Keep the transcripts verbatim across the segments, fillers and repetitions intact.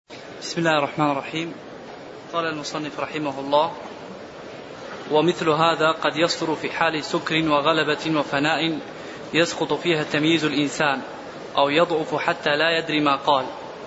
بسم الله الرحمن الرحيم. قال المصنف رحمه الله: ومثل هذا قد يصدر في حال سكر وغلبة وفناء يسقط فيها تمييز الإنسان أو يضعف حتى لا يدري ما قال.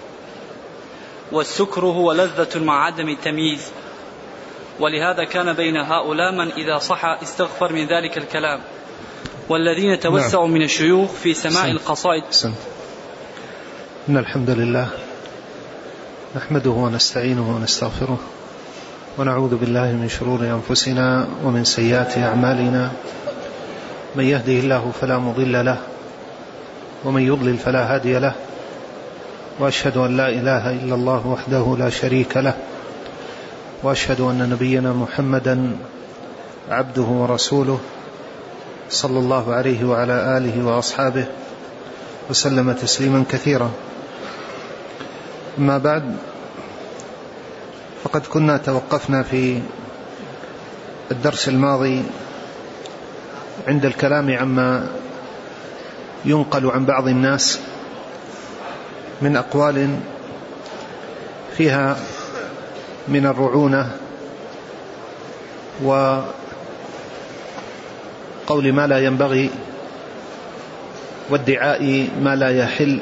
والسكر هو لذة مع عدم التمييز، ولهذا كان بين هؤلاء من إذا صح استغفر من ذلك الكلام، والذين توسعوا من الشيوخ في سماع القصائد. إن الحمد لله نحمده ونستعينه ونستغفره ونعوذ بالله من شرور أنفسنا ومن سيئات أعمالنا، من يهده الله فلا مضل له ومن يضلل فلا هادي له، وأشهد أن لا إله إلا الله وحده لا شريك له، وأشهد أن نبينا محمدا عبده ورسوله صلى الله عليه وعلى آله وأصحابه وسلم تسليما كثيرا. أما بعد، فقد كنا توقفنا في الدرس الماضي عند الكلام عما ينقل عن بعض الناس من أقوال فيها من الرعونة وقول ما لا ينبغي وادعاء ما لا يحل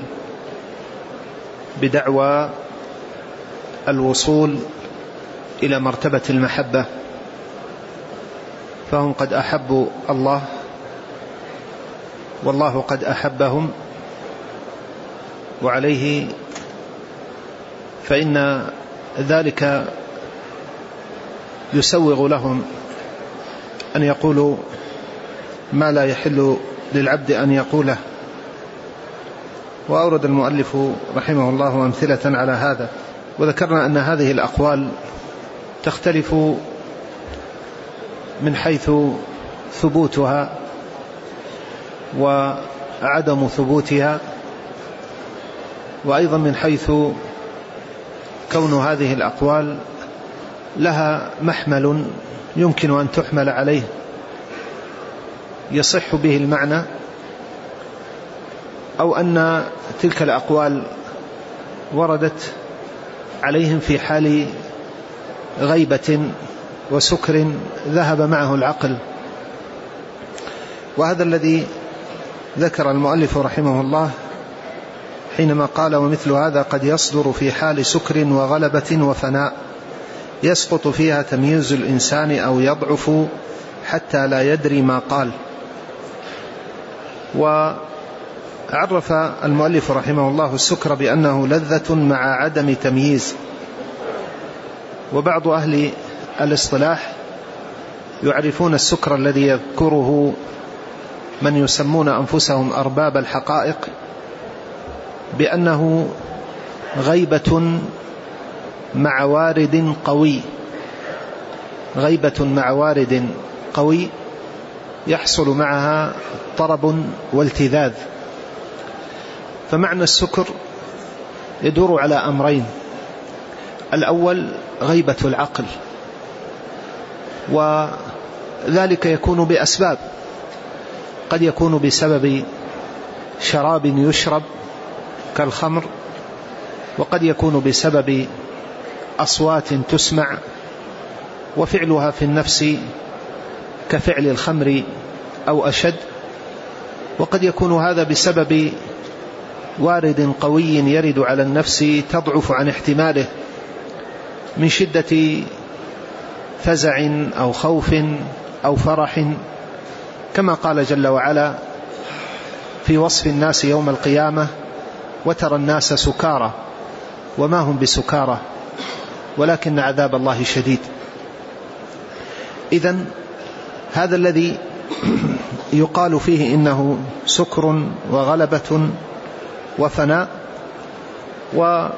بدعوى الوصول إلى مرتبة المحبة، فهم قد أحبوا الله والله قد أحبهم، وعليه فإن ذلك يسوغ لهم أن يقولوا ما لا يحل للعبد أن يقوله. وأورد المؤلف رحمه الله أمثلة على هذا، وذكرنا أن هذه الأقوال تختلف من حيث ثبوتها وعدم ثبوتها، وأيضا من حيث كون هذه الأقوال لها محمل يمكن أن تحمل عليه يصح به المعنى، أو أن تلك الأقوال وردت عليهم في حال غيبة وسكر ذهب معه العقل. وهذا الذي ذكر المؤلف رحمه الله حينما قال: ومثل هذا قد يصدر في حال سكر وغلبة وفناء يسقط فيها تمييز الإنسان أو يضعف حتى لا يدري ما قال. وعرف المؤلف رحمه الله السكر بأنه لذة مع عدم تمييز. وبعض أهل الاصطلاح يعرفون السكر الذي يذكره من يسمون أنفسهم أرباب الحقائق بأنه غيبة مع وارد قوي، غيبة مع وارد قوي يحصل معها طرب والتذاذ. فمعنى السكر يدور على أمرين: الأول غيبة العقل، وذلك يكون بأسباب، قد يكون بسبب شراب يشرب كالخمر، وقد يكون بسبب أصوات تسمع وفعلها في النفس كفعل الخمر أو أشد، وقد يكون هذا بسبب وارد قوي يرد على النفس تضعف عن احتماله من شدة فزع أو خوف أو فرح، كما قال جل وعلا في وصف الناس يوم القيامة: وترى الناس سكارى وما هم بسكارى ولكن عذاب الله شديد. إذن هذا الذي يقال فيه إنه سكر وغلبة وفناء. ويبقى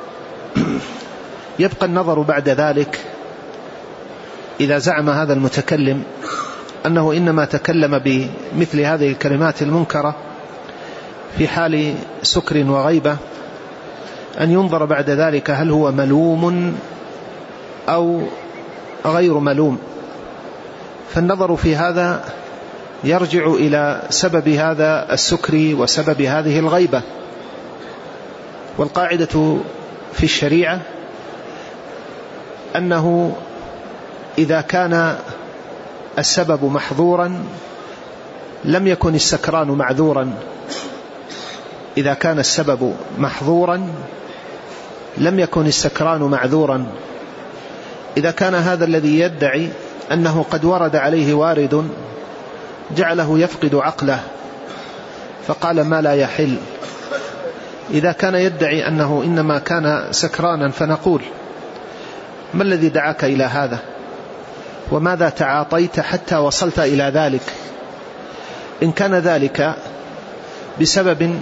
النظر بعد ذلك إذا زعم هذا المتكلم أنه إنما تكلم بمثل هذه الكلمات المنكرة في حال سكر وغيبة، أن ينظر بعد ذلك هل هو ملوم أو غير ملوم. فالنظر في هذا يرجع إلى سبب هذا السكر وسبب هذه الغيبة. والقاعدة في الشريعة أنه إذا كان السبب محظورا لم يكن السكران معذورا. إذا كان السبب محظورا لم يكن السكران معذورا. إذا كان هذا الذي يدعي أنه قد ورد عليه وارد جعله يفقد عقله فقال ما لا يحل، إذا كان يدعي أنه إنما كان سكرانا فنقول ما الذي دعاك إلى هذا وماذا تعاطيت حتى وصلت إلى ذلك؟ إن كان ذلك بسبب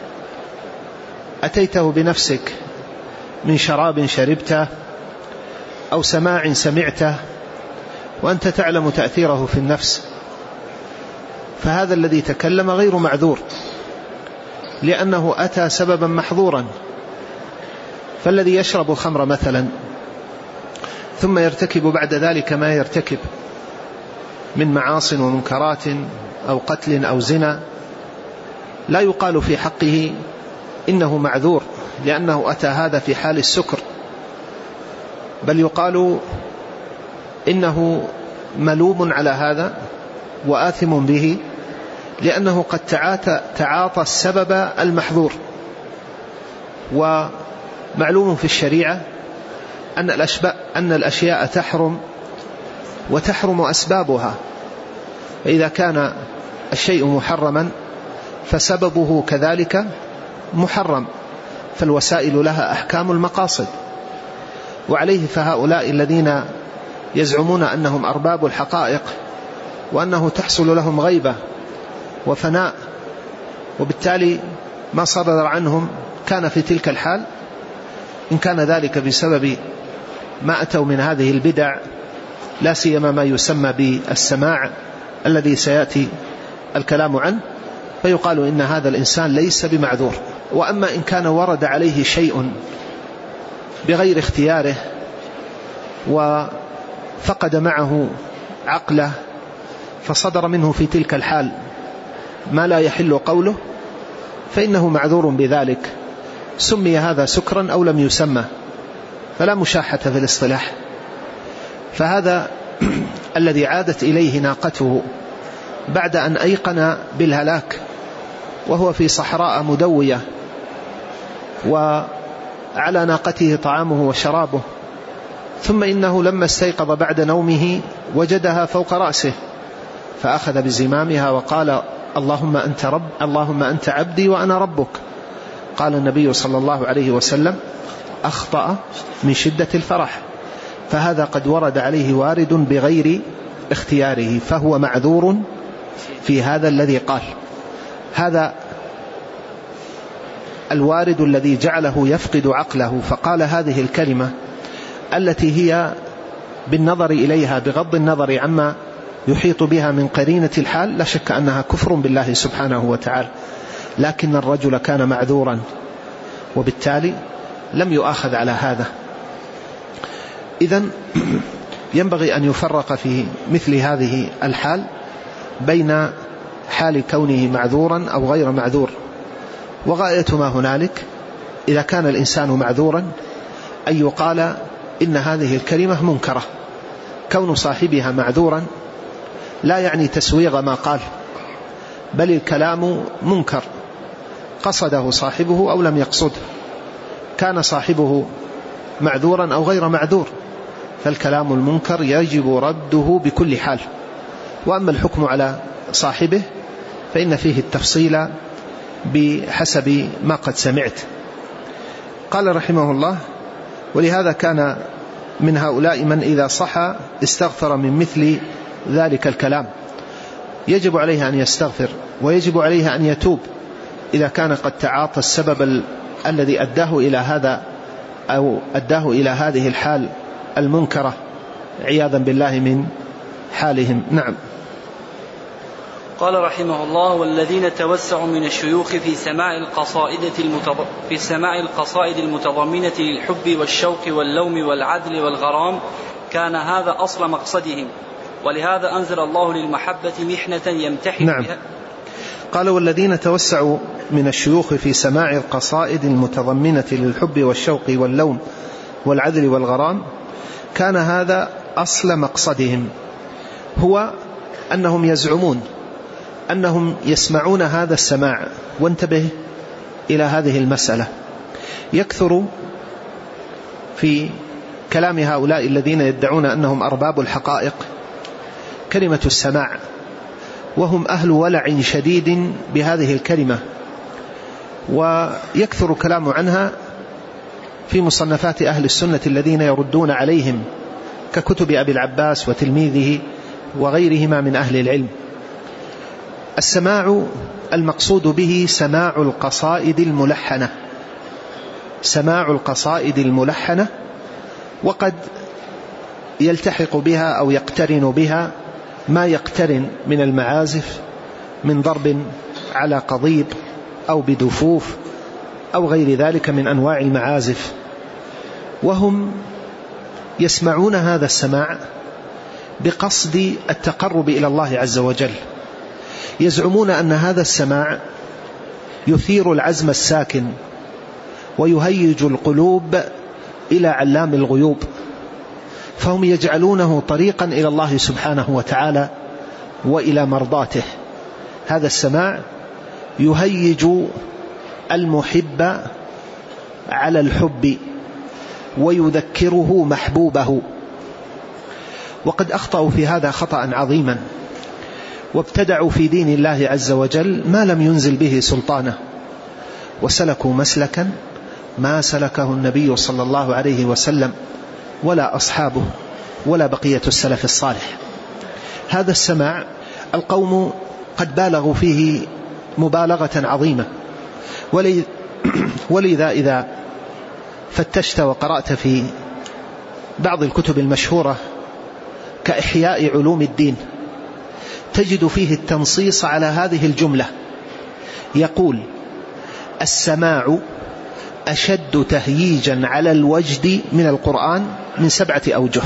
أتيته بنفسك من شراب شربته أو سماع سمعته وأنت تعلم تأثيره في النفس، فهذا الذي تكلم غير معذور لأنه أتى سببا محظورا. فالذي يشرب الخمر مثلا ثم يرتكب بعد ذلك ما يرتكب من معاصٍ ومنكرات أو قتل أو زنا لا يقال في حقه إنه معذور لأنه أتى هذا في حال السكر، بل يقال إنه ملوم على هذا وآثم به لأنه قد تعاطى, تعاطى السبب المحظور. ومعلوم في الشريعة أن الأشياء, أن الأشياء تحرم وتحرم أسبابها، فإذا كان الشيء محرما فسببه كذلك محرم، فالوسائل لها أحكام المقاصد. وعليه فهؤلاء الذين يزعمون أنهم أرباب الحقائق وأنه تحصل لهم غيبة وفناء وبالتالي ما صدر عنهم كان في تلك الحال، إن كان ذلك بسبب ما أتوا من هذه البدع لا سيما ما يسمى بالسماع الذي سيأتي الكلام عنه، فيقال إن هذا الإنسان ليس بمعذور. وأما إن كان ورد عليه شيء بغير اختياره وفقد معه عقله فصدر منه في تلك الحال ما لا يحل قوله فإنه معذور بذلك، سمي هذا سكرا أو لم يسمى، فلا مشاحة في الاصطلاح. فهذا الذي عادت إليه ناقته بعد أن أيقن بالهلاك وهو في صحراء مدوية وعلى ناقته طعامه وشرابه، ثم إنه لما استيقظ بعد نومه وجدها فوق رأسه فأخذ بزمامها وقال اللهم أنت رب اللهم أنت عبدي وأنا ربك. قال النبي صلى الله عليه وسلم أخطأ من شدة الفرح، فهذا قد ورد عليه وارد بغير اختياره فهو معذور في هذا الذي قال. هذا الوارد الذي جعله يفقد عقله فقال هذه الكلمة التي هي بالنظر إليها بغض النظر عما يحيط بها من قرينة الحال لا شك أنها كفر بالله سبحانه وتعالى، لكن الرجل كان معذورا وبالتالي لم يؤاخذ على هذا. إذن ينبغي أن يفرق في مثل هذه الحال بين حال كونه معذورا أو غير معذور. وغاية ما هنالك إذا كان الإنسان معذورا أن يقال إن هذه الكلمة منكرة. كون صاحبها معذورا لا يعني تسويغ ما قال، بل الكلام منكر قصده صاحبه أو لم يقصده، كان صاحبه معذورا أو غير معذور، فالكلام المنكر يجب رده بكل حال. وأما الحكم على صاحبه فإن فيه التفصيل بحسب ما قد سمعت. قال رحمه الله ولهذا كان من هؤلاء من إذا صح استغفر من مثل ذلك الكلام، يجب عليه أن يستغفر ويجب عليه أن يتوب إذا كان قد تعاطى السبب ال... الذي أداه إلى هذا أو أداه إلى هذه الحال المنكرة عياذا بالله من حالهم. نعم. قال رحمه الله والذين توسعوا من الشيوخ في سماع القصائد المتض... في سماع القصائد المتضمنة للحب والشوق واللوم والعدل والغرام كان هذا أصل مقصدهم، ولهذا أنزل الله للمحبة محنة يمتحن نعم. بها. قال والذين توسعوا من الشيوخ في سماع القصائد المتضمنة للحب والشوق واللوم والعدل والغرام كان هذا أصل مقصدهم، هو أنهم يزعمون أنهم يسمعون هذا السماع. وانتبه إلى هذه المسألة، يكثر في كلام هؤلاء الذين يدعون أنهم أرباب الحقائق كلمة السماع، وهم أهل ولع شديد بهذه الكلمة، ويكثر كلام عنها في مصنفات أهل السنة الذين يردون عليهم ككتب أبي العباس وتلميذه وغيرهما من أهل العلم. السماع المقصود به سماع القصائد الملحنة، سماع القصائد الملحنة، وقد يلتحق بها أو يقترن بها ما يقترن من المعازف من ضرب على قضيب أو بدفوف أو غير ذلك من أنواع المعازف، وهم يسمعون هذا السماع بقصد التقرب إلى الله عز وجل. يزعمون أن هذا السماع يثير العزم الساكن ويهيج القلوب إلى علام الغيوب، فهم يجعلونه طريقا إلى الله سبحانه وتعالى وإلى مرضاته. هذا السماع يهيج المحب على الحب ويذكره محبوبه. وقد أخطأوا في هذا خطأ عظيما، وابتدعوا في دين الله عز وجل ما لم ينزل به سلطانه، وسلكوا مسلكا ما سلكه النبي صلى الله عليه وسلم ولا أصحابه ولا بقية السلف الصالح. هذا السماع القوم قد بالغوا فيه مبالغة عظيمة، ولذا إذا فتشت وقرأت في بعض الكتب المشهورة كإحياء علوم الدين تجد فيه التنصيص على هذه الجملة، يقول: السماع أشد تهييجا على الوجد من القرآن من سبعة أوجه.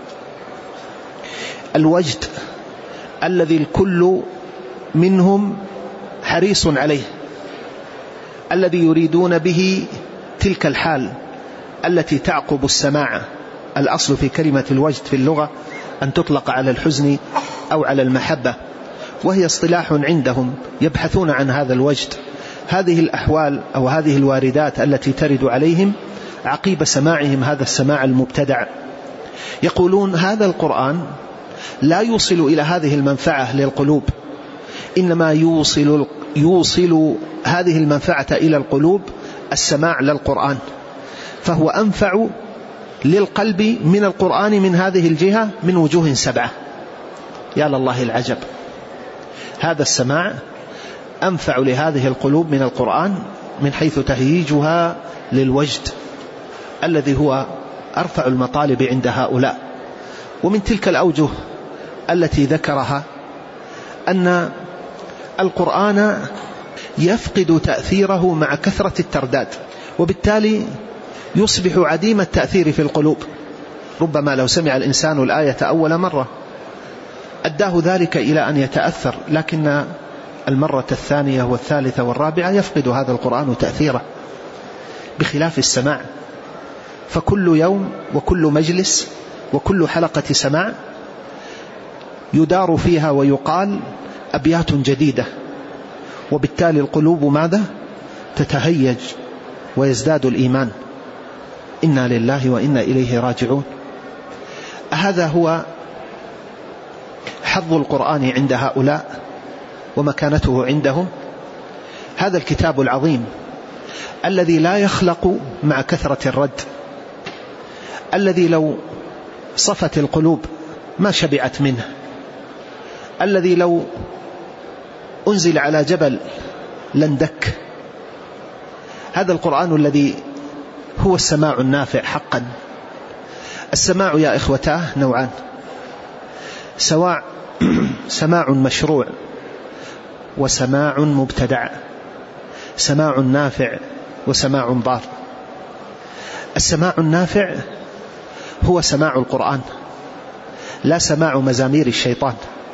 الوجد الذي الكل منهم حريص عليه، الذي يريدون به تلك الحال التي تعقب السماع. الأصل في كلمة الوجد في اللغة أن تطلق على الحزن أو على المحبة، وهي اصطلاح عندهم يبحثون عن هذا الوجد. هذه الأحوال أو هذه الواردات التي ترد عليهم عقيب سماعهم هذا السماع المبتدع. يقولون هذا القرآن لا يوصل إلى هذه المنفعة للقلوب، إنما يوصل, يوصل هذه المنفعة إلى القلوب السماع للقرآن، فهو أنفع للقلب من القرآن من هذه الجهة من وجوه سبعة. يا لله العجب، هذا السماع أنفع لهذه القلوب من القرآن من حيث تهييجها للوجد الذي هو أرفع المطالب عند هؤلاء. ومن تلك الأوجه التي ذكرها أن القرآن يفقد تأثيره مع كثرة الترداد، وبالتالي يصبح عديم التأثير في القلوب. ربما لو سمع الإنسان الآية أول مرة أداه ذلك إلى أن يتأثر، لكن المرة الثانية والثالثة والرابعة يفقد هذا القرآن تأثيره، بخلاف السماع. فكل يوم وكل مجلس وكل حلقة سماع يدار فيها ويقال أبيات جديدة، وبالتالي القلوب ماذا؟ تتهيج ويزداد الإيمان. إنا لله وإنا إليه راجعون. هذا هو حظ القرآن عند هؤلاء ومكانته عندهم. هذا الكتاب العظيم الذي لا يخلق مع كثرة الرد، الذي لو صفت القلوب ما شبعت منه، الذي لو أنزل على جبل لندك. هذا القرآن الذي هو السماع النافع حقا. السماع يا إخوتاه نوعان: سواء سماع مشروع وسماع مبتدع، سماع نافع وسماع ضار. السماع النافع هو سماع القرآن، لا سماع مزامير الشيطان،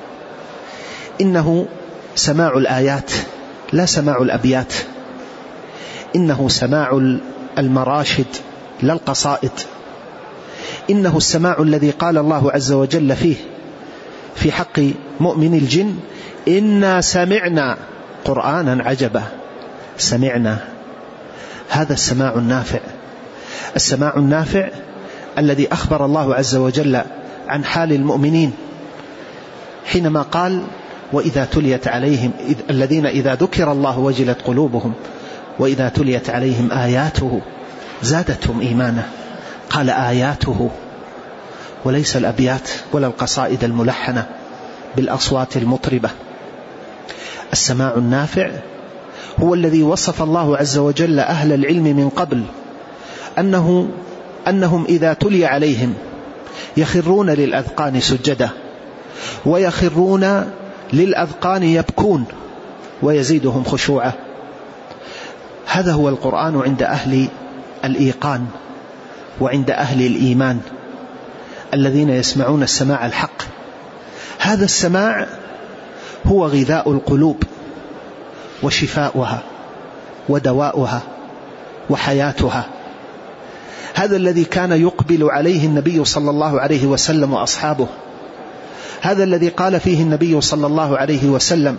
إنه سماع الآيات لا سماع الأبيات، إنه سماع المراشد لا القصائد، إنه السماع الذي قال الله عز وجل فيه في حق مؤمن الجن: إنا سمعنا قرآنا عجبا. سمعنا، هذا السماع النافع، السماع النافع الذي أخبر الله عز وجل عن حال المؤمنين حينما قال: وإذا تليت عليهم الذين إذا ذكر الله وجلت قلوبهم وإذا تليت عليهم آياته زادتهم إيمانا. قال آياته، وليس الأبيات ولا القصائد الملحنة بالأصوات المطربة. السماع النافع هو الذي وصف الله عز وجل أهل العلم من قبل أنه أنهم إذا تلي عليهم يخرون للأذقان سجدا، ويخرون للأذقان يبكون، ويزيدهم خشوعا. هذا هو القرآن عند أهل الإيقان وعند أهل الإيمان الذين يسمعون السماع الحق. هذا السماع هو غذاء القلوب وشفاؤها ودواؤها وحياتها. هذا الذي كان يقبل عليه النبي صلى الله عليه وسلم وأصحابه. هذا الذي قال فيه النبي صلى الله عليه وسلم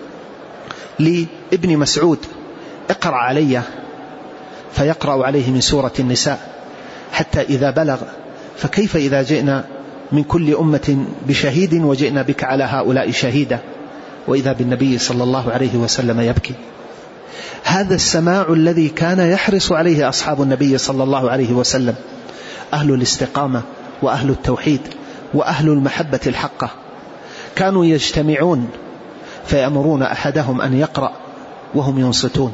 لابن مسعود: اقرأ علي، فيقرأ عليه من سورة النساء حتى إذا بلغ: فكيف إذا جئنا من كل أمة بشهيد وجئنا بك على هؤلاء شهيدا، وإذا بالنبي صلى الله عليه وسلم يبكي. هذا السماع الذي كان يحرص عليه أصحاب النبي صلى الله عليه وسلم، أهل الاستقامة وأهل التوحيد وأهل المحبة الحقة، كانوا يجتمعون فيأمرون أحدهم أن يقرأ وهم ينصتون.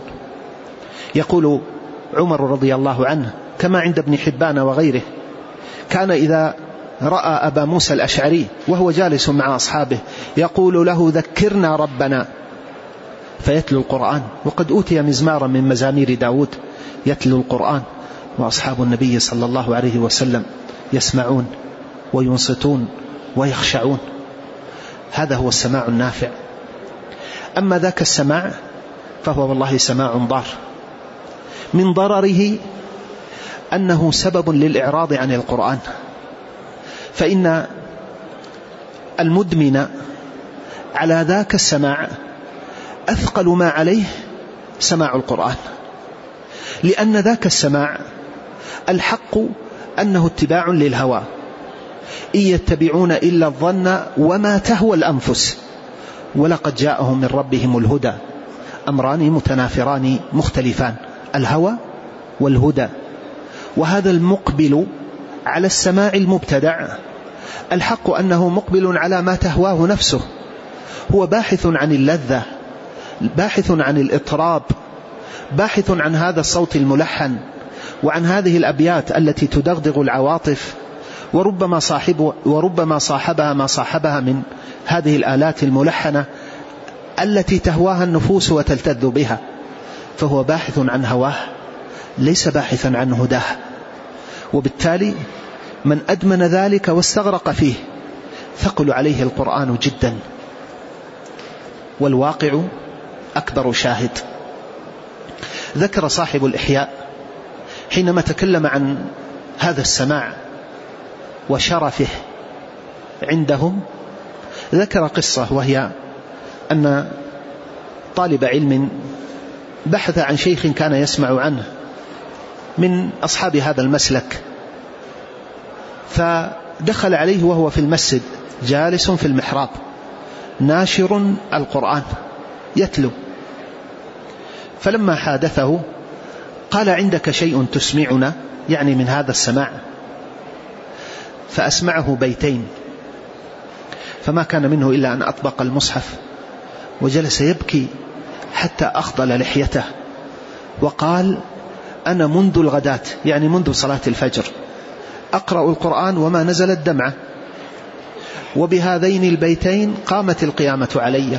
يقول عمر رضي الله عنه كما عند ابن حبان وغيره: كان إذا رأى أبا موسى الأشعري وهو جالس مع أصحابه يقول له: ذكرنا ربنا، فيتلو القرآن، وقد أوتي مزمارا من مزامير داود يتلو القرآن، وأصحاب النبي صلى الله عليه وسلم يسمعون وينصتون ويخشعون. هذا هو السماع النافع. أما ذاك السماع فهو والله سماع ضار. من ضرره أنه سبب للإعراض عن القرآن، فإن المدمن على ذاك السماع أثقل ما عليه سماع القرآن، لأن ذاك السماع الحق أنه اتباع للهوى، إن يتبعون إلا الظن وما تهوى الأنفس ولقد جاءهم من ربهم الهدى. أمران متنافران مختلفان، الهوى والهدى. وهذا المقبل على السماع المبتدع الحق أنه مقبل على ما تهواه نفسه، هو باحث عن اللذة، باحث عن الإطراب، باحث عن هذا الصوت الملحن وعن هذه الأبيات التي تدغدغ العواطف، وربما صاحب وربما صاحبها ما صاحبها من هذه الآلات الملحنة التي تهواها النفوس وتلتذ بها. فهو باحث عن هواه ليس باحثا عن هداه، وبالتالي من أدمن ذلك واستغرق فيه ثقل عليه القرآن جدا. والواقع أكبر شاهد. ذكر صاحب الإحياء حينما تكلم عن هذا السماع وشرفه عندهم، ذكر قصة، وهي أن طالب علم بحث عن شيخ كان يسمع عنه من أصحاب هذا المسلك، فدخل عليه وهو في المسجد جالس في المحراب ناشر القرآن يتلو، فلما حادثه قال: عندك شيء تسمعنا يعني من هذا السماع؟ فأسمعه بيتين، فما كان منه إلا أن أطبق المصحف وجلس يبكي حتى أخضل لحيته، وقال: أنا منذ الغداة يعني منذ صلاة الفجر أقرأ القرآن وما نزلت دمعة، وبهذين البيتين قامت القيامة علي.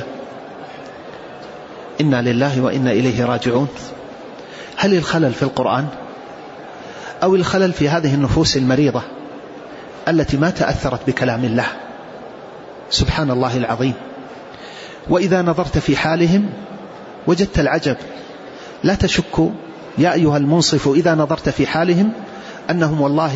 إنا لله وإنا إليه راجعون. هل الخلل في القرآن أو الخلل في هذه النفوس المريضة التي ما تأثرت بكلام الله؟ سبحان الله العظيم. وإذا نظرت في حالهم وجدت العجب. لا تشك يا أيها المنصف إذا نظرت في حالهم أنهم والله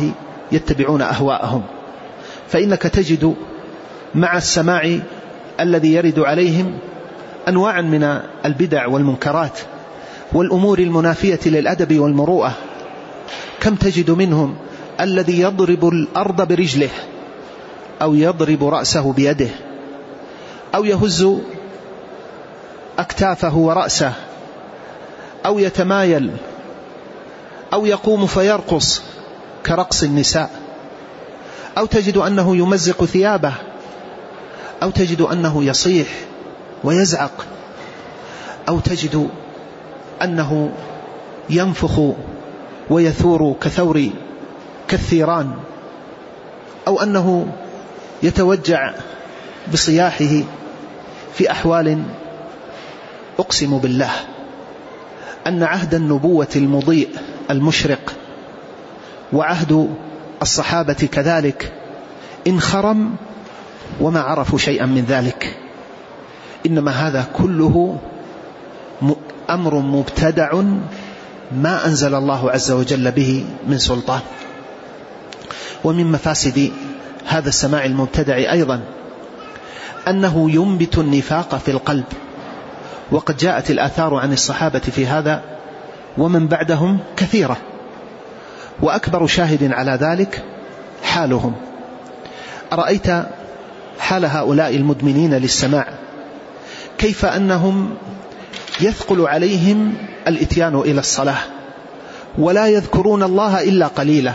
يتبعون أهواءهم. فإنك تجد مع السماع الذي يرد عليهم أنواعا من البدع والمنكرات والأمور المنافية للأدب والمروءة. كم تجد منهم الذي يضرب الأرض برجله، أو يضرب رأسه بيده، أو يهز أكتافه ورأسه، أو يتمايل، أو يقوم فيرقص كرقص النساء، أو تجد أنه يمزق ثيابه، أو تجد أنه يصيح ويزعق، أو تجد أنه ينفخ ويثور كثور كالثيران، أو أنه يتوجع بصياحه في أحوال أقسم بالله أن عهد النبوة المضيء المشرق وعهد الصحابة كذلك انخرم وما عرفوا شيئا من ذلك. إنما هذا كله أمر مبتدع ما أنزل الله عز وجل به من سلطان. ومن مفاسد هذا السماع المبتدع أيضا أنه ينبت النفاق في القلب، وقد جاءت الآثار عن الصحابة في هذا ومن بعدهم كثيرة، وأكبر شاهد على ذلك حالهم. أرأيت حال هؤلاء المدمنين للسماع، كيف أنهم يثقل عليهم الإتيان إلى الصلاة ولا يذكرون الله إلا قليلا.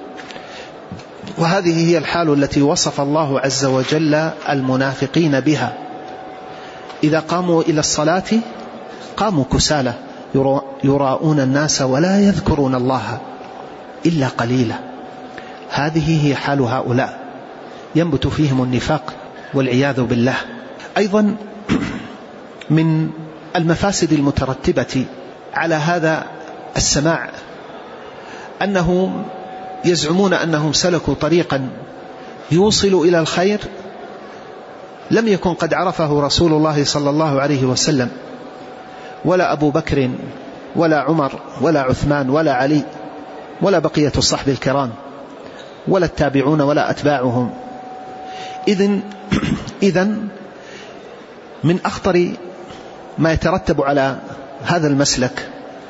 وهذه هي الحال التي وصف الله عز وجل المنافقين بها، إذا قاموا إلى الصلاة قاموا كسالى يراءون الناس ولا يذكرون الله إلا قليلا. هذه هي حال هؤلاء، ينبت فيهم النفاق والعياذ بالله. أيضا من المفاسد المترتبة على هذا السماع أنهم يزعمون أنهم سلكوا طريقا يوصل إلى الخير لم يكن قد عرفه رسول الله صلى الله عليه وسلم، ولا أبو بكر ولا عمر ولا عثمان ولا علي ولا بقية الصحب الكرام ولا التابعون ولا أتباعهم. إذن إذن من أخطر ما يترتب على هذا المسلك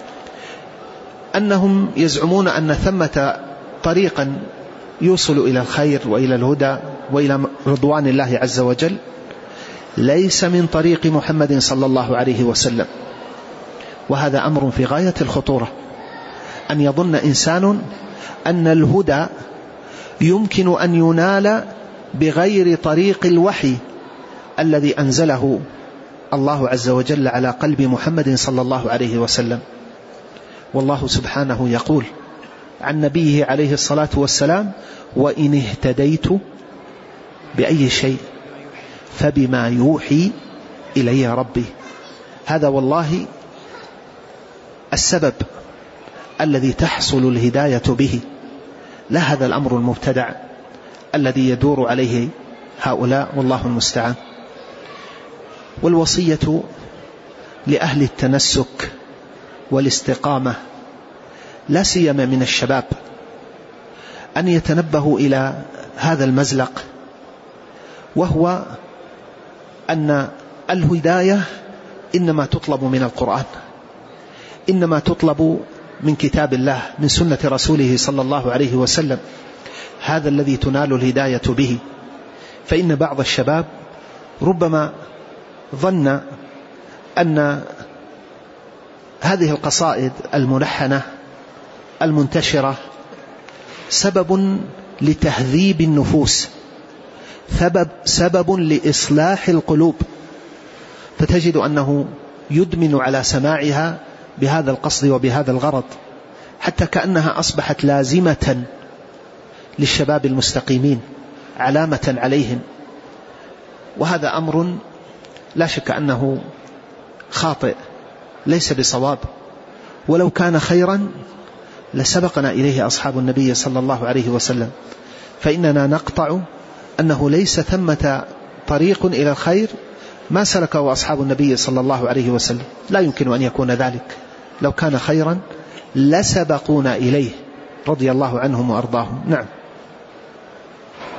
أنهم يزعمون أن ثمة طريقا يوصل إلى الخير وإلى الهدى وإلى رضوان الله عز وجل ليس من طريق محمد صلى الله عليه وسلم. وهذا أمر في غاية الخطورة، أن يظن إنسان أن الهدى يمكن أن ينال بغير طريق الوحي الذي أنزله الله عز وجل على قلب محمد صلى الله عليه وسلم. والله سبحانه يقول عن نبيه عليه الصلاة والسلام: وإن اهتديت بأي شيء فبما يوحي إلي ربي. هذا والله السبب الذي تحصل الهداية به، لا هذا الأمر المبتدع الذي يدور عليه هؤلاء، والله المستعان. والوصية لأهل التنسك والاستقامة لا سيما من الشباب أن يتنبهوا إلى هذا المزلق، وهو أن الهداية إنما تطلب من القرآن، إنما تطلب من كتاب الله، من سنة رسوله صلى الله عليه وسلم. هذا الذي تنال الهداية به. فإن بعض الشباب ربما ظن أن هذه القصائد الملحنة المنتشرة سبب لتهذيب النفوس، سبب, سبب لإصلاح القلوب، فتجد أنه يدمن على سماعها بهذا القصد وبهذا الغرض، حتى كأنها أصبحت لازمة للشباب المستقيمين، علامة عليهم. وهذا أمر لا شك أنه خاطئ، ليس بصواب، ولو كان خيرا لسبقنا إليه أصحاب النبي صلى الله عليه وسلم. فإننا نقطع أنه ليس ثمة طريق إلى الخير ما سلكه أصحاب النبي صلى الله عليه وسلم، لا يمكن أن يكون ذلك. لو كان خيرا لسبقونا إليه رضي الله عنهم وأرضاهم. نعم.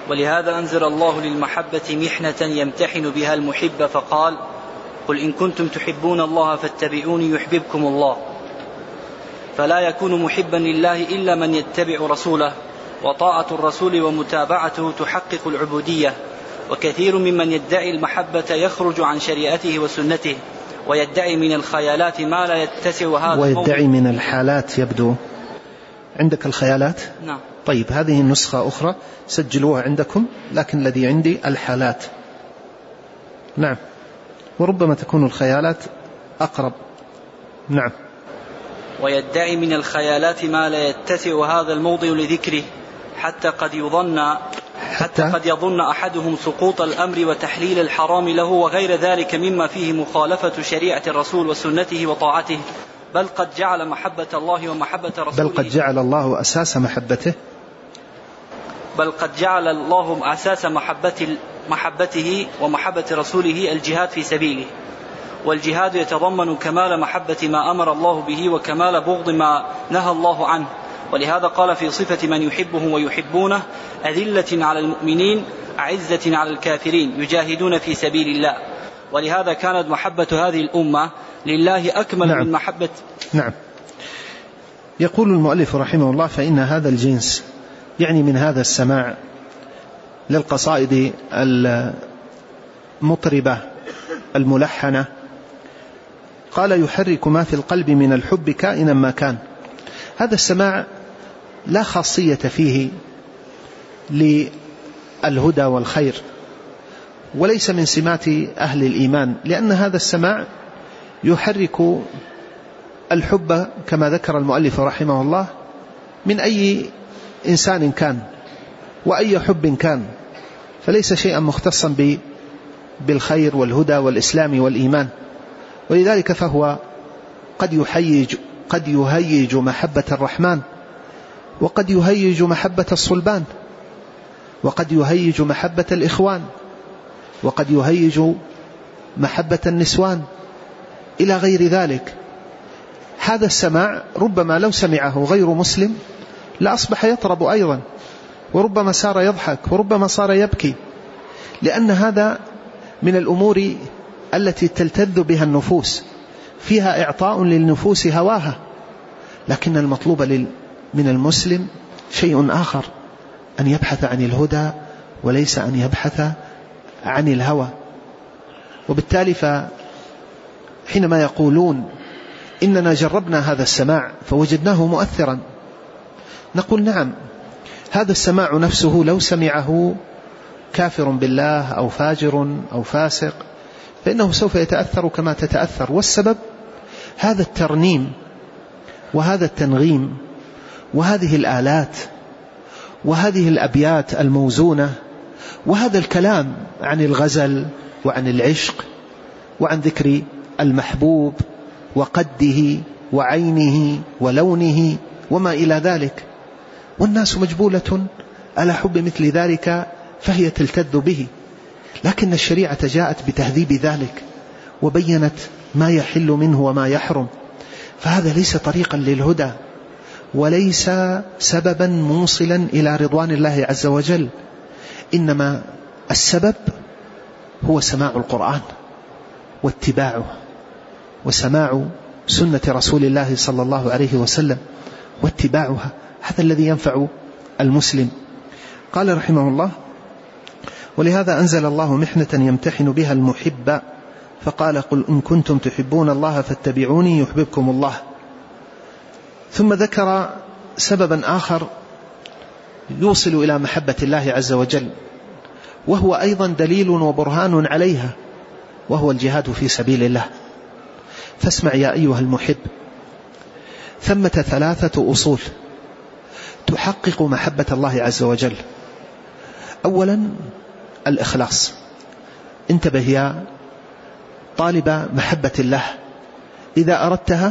ولهذا أنزل الله للمحبة محنة يمتحن بها المحب فقال قل إن كنتم تحبون الله فاتبعوني يحببكم الله. فلا يكون محبا لله إلا من يتبع رسوله، وطاعة الرسول ومتابعته تحقق العبودية. وكثير ممن يدعي المحبة يخرج عن شريعته وسنته، ويدعي من الخيالات ما لا يتسع هذا ويدعي من الحالات. يبدو عندك الخيالات؟ نعم. طيب هذه النسخة أخرى سجلوها عندكم، لكن الذي عندي الحالات. نعم، وربما تكون الخيالات أقرب. نعم. ويدعي من الخيالات ما لا يتسع هذا الموضع لذكره، حتى قد يظن حتى قد يظن أحدهم سقوط الأمر وتحليل الحرام له وغير ذلك مما فيه مخالفة شريعة الرسول وسنته وطاعته. بل قد جعل محبة الله ومحبة رسوله بل قد جعل الله أساس محبته بل قد جعل الله أساس محبة محبته ومحبة رسوله الجهاد في سبيله. والجهاد يتضمن كمال محبة ما أمر الله به وكمال بغض ما نهى الله عنه. ولهذا قال في صفة من يحبهم ويحبونه أذلة على المؤمنين أعزة على الكافرين يجاهدون في سبيل الله. ولهذا كانت محبة هذه الأمة لله أكمل نعم. من محبة نعم. يقول المؤلف رحمه الله فإن هذا الجنس، يعني من هذا السماع للقصائد المطربة الملحنة، قال يحرك ما في القلب من الحب كائنا ما كان. هذا السماع لا خاصية فيه للهدى والخير، وليس من سمات أهل الإيمان، لأن هذا السماع يحرك الحب كما ذكر المؤلف رحمه الله من أي إنسان كان وأي حب كان، فليس شيئا مختصا بالخير والهدى والإسلام والإيمان. ولذلك فهو قد يهيج قد يهيج محبة الرحمن، وقد يهيج محبة الصلبان، وقد يهيج محبة الإخوان، وقد يهيج محبة النسوان إلى غير ذلك. هذا السماع ربما لو سمعه غير مسلم لأصبح يطرب أيضا، وربما صار يضحك، وربما صار يبكي، لأن هذا من الأمور التي تلتذ بها النفوس، فيها إعطاء للنفوس هواها. لكن المطلوب من المسلم شيء آخر، أن يبحث عن الهدى وليس أن يبحث عن الهوى. وبالتالي فحينما يقولون إننا جربنا هذا السماع فوجدناه مؤثرا، نقول نعم، هذا السماع نفسه لو سمعه كافر بالله أو فاجر أو فاسق فإنه سوف يتأثر كما تتأثر. والسبب هذا الترنيم وهذا التنغيم وهذه الآلات وهذه الأبيات الموزونة وهذا الكلام عن الغزل وعن العشق وعن ذكر المحبوب وقده وعينه ولونه وما إلى ذلك. والناس مجبولة على حب مثل ذلك فهي تلتذ به، لكن الشريعة جاءت بتهذيب ذلك وبينت ما يحل منه وما يحرم. فهذا ليس طريقا للهدى وليس سببا موصلا إلى رضوان الله عز وجل، إنما السبب هو سماع القرآن واتباعه وسماع سنة رسول الله صلى الله عليه وسلم واتباعها، هذا الذي ينفع المسلم. قال رحمه الله ولهذا أنزل الله محنة يمتحن بها المحب فقال قل إن كنتم تحبون الله فاتبعوني يحببكم الله. ثم ذكر سببا آخر يوصل إلى محبة الله عز وجل، وهو أيضا دليل وبرهان عليها، وهو الجهاد في سبيل الله. فاسمع يا أيها المحب، ثمة ثلاثة أصول تحقق محبة الله عز وجل. أولا الإخلاص. انتبه يا طالب محبة الله، إذا أردتها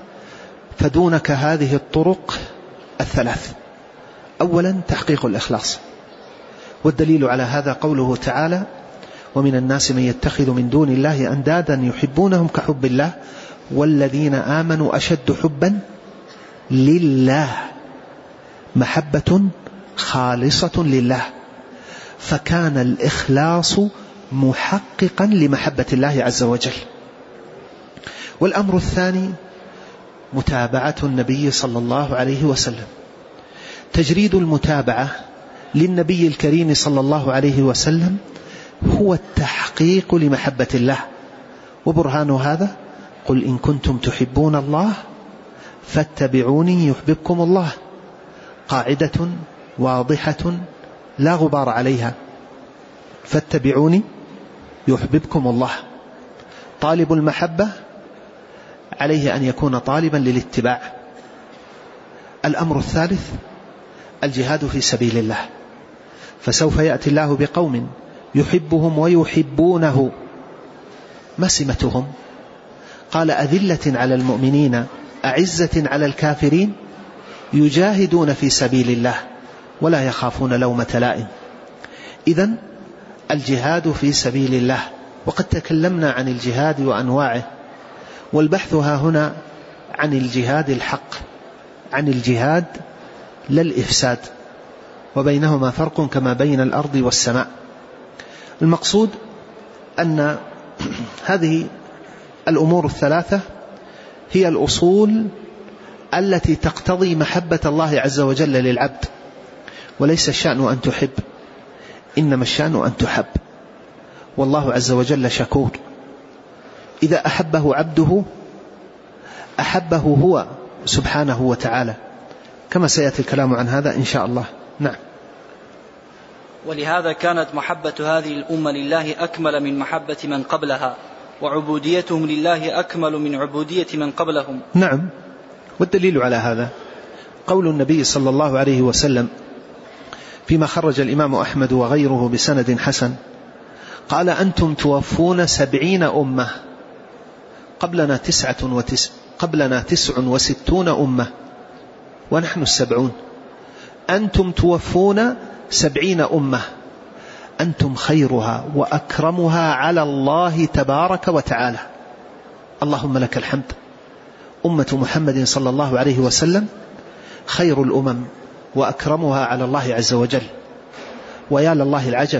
فدونك هذه الطرق الثلاث. أولا تحقيق الإخلاص، والدليل على هذا قوله تعالى ومن الناس من يتخذ من دون الله أندادا يحبونهم كحب الله والذين آمنوا أشد حبا لله، محبة خالصة لله. فكان الإخلاص محققا لمحبة الله عز وجل. والأمر الثاني متابعة النبي صلى الله عليه وسلم. تجريد المتابعة للنبي الكريم صلى الله عليه وسلم هو التحقيق لمحبة الله، وبرهان هذا قل إن كنتم تحبون الله فاتبعوني يحببكم الله، قاعدة واضحة لا غبار عليها، فاتبعوني يحببكم الله. طالب المحبة عليه أن يكون طالبا للاتباع. الأمر الثالث الجهاد في سبيل الله، فسوف يأتي الله بقوم يحبهم ويحبونه. ما سمتهم؟ قال أذلة على المؤمنين أعزة على الكافرين يجاهدون في سبيل الله ولا يخافون لومة لائم. إذن الجهاد في سبيل الله، وقد تكلمنا عن الجهاد وأنواعه، والبحث ها هنا عن الجهاد الحق، عن الجهاد لا الإفساد، وبينهما فرق كما بين الأرض والسماء. المقصود أن هذه الأمور الثلاثة هي الأصول التي تقتضي محبة الله عز وجل للعبد، وليس الشأن أن تحب، إنما الشأن أن تحب. والله عز وجل شكور، إذا أحبه عبده أحبه هو سبحانه وتعالى، كما سيأتي الكلام عن هذا إن شاء الله. نعم. ولهذا كانت محبة هذه الأمة لله أكمل من محبة من قبلها، وعبوديتهم لله أكمل من عبودية من قبلهم. نعم. والدليل على هذا قول النبي صلى الله عليه وسلم فيما خرج الإمام أحمد وغيره بسند حسن، قال أنتم توفون سبعين أمة، قبلنا تسعة وتس قبلنا تسع وستون أمة ونحن السبعون، أنتم توفون سبعين أمة، أنتم خيرها وأكرمها على الله تبارك وتعالى. اللهم لك الحمد. أمة محمد صلى الله عليه وسلم خير الأمم وأكرمها على الله عز وجل. ويا لله العجب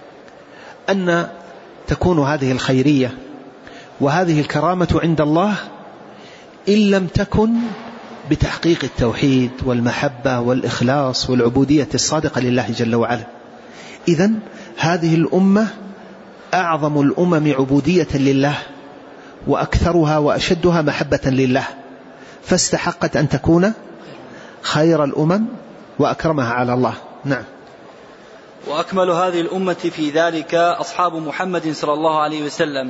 أن تكون هذه الخيرية وهذه الكرامة عند الله إن لم تكن بتحقيق التوحيد والمحبة والإخلاص والعبودية الصادقة لله جل وعلا. إذن هذه الأمة أعظم الأمم عبودية لله، وأكثرها وأشدها محبة لله، فاستحقت أن تكون خير الأمم وأكرمها على الله. نعم. وأكمل هذه الأمة في ذلك أصحاب محمد صلى الله عليه وسلم،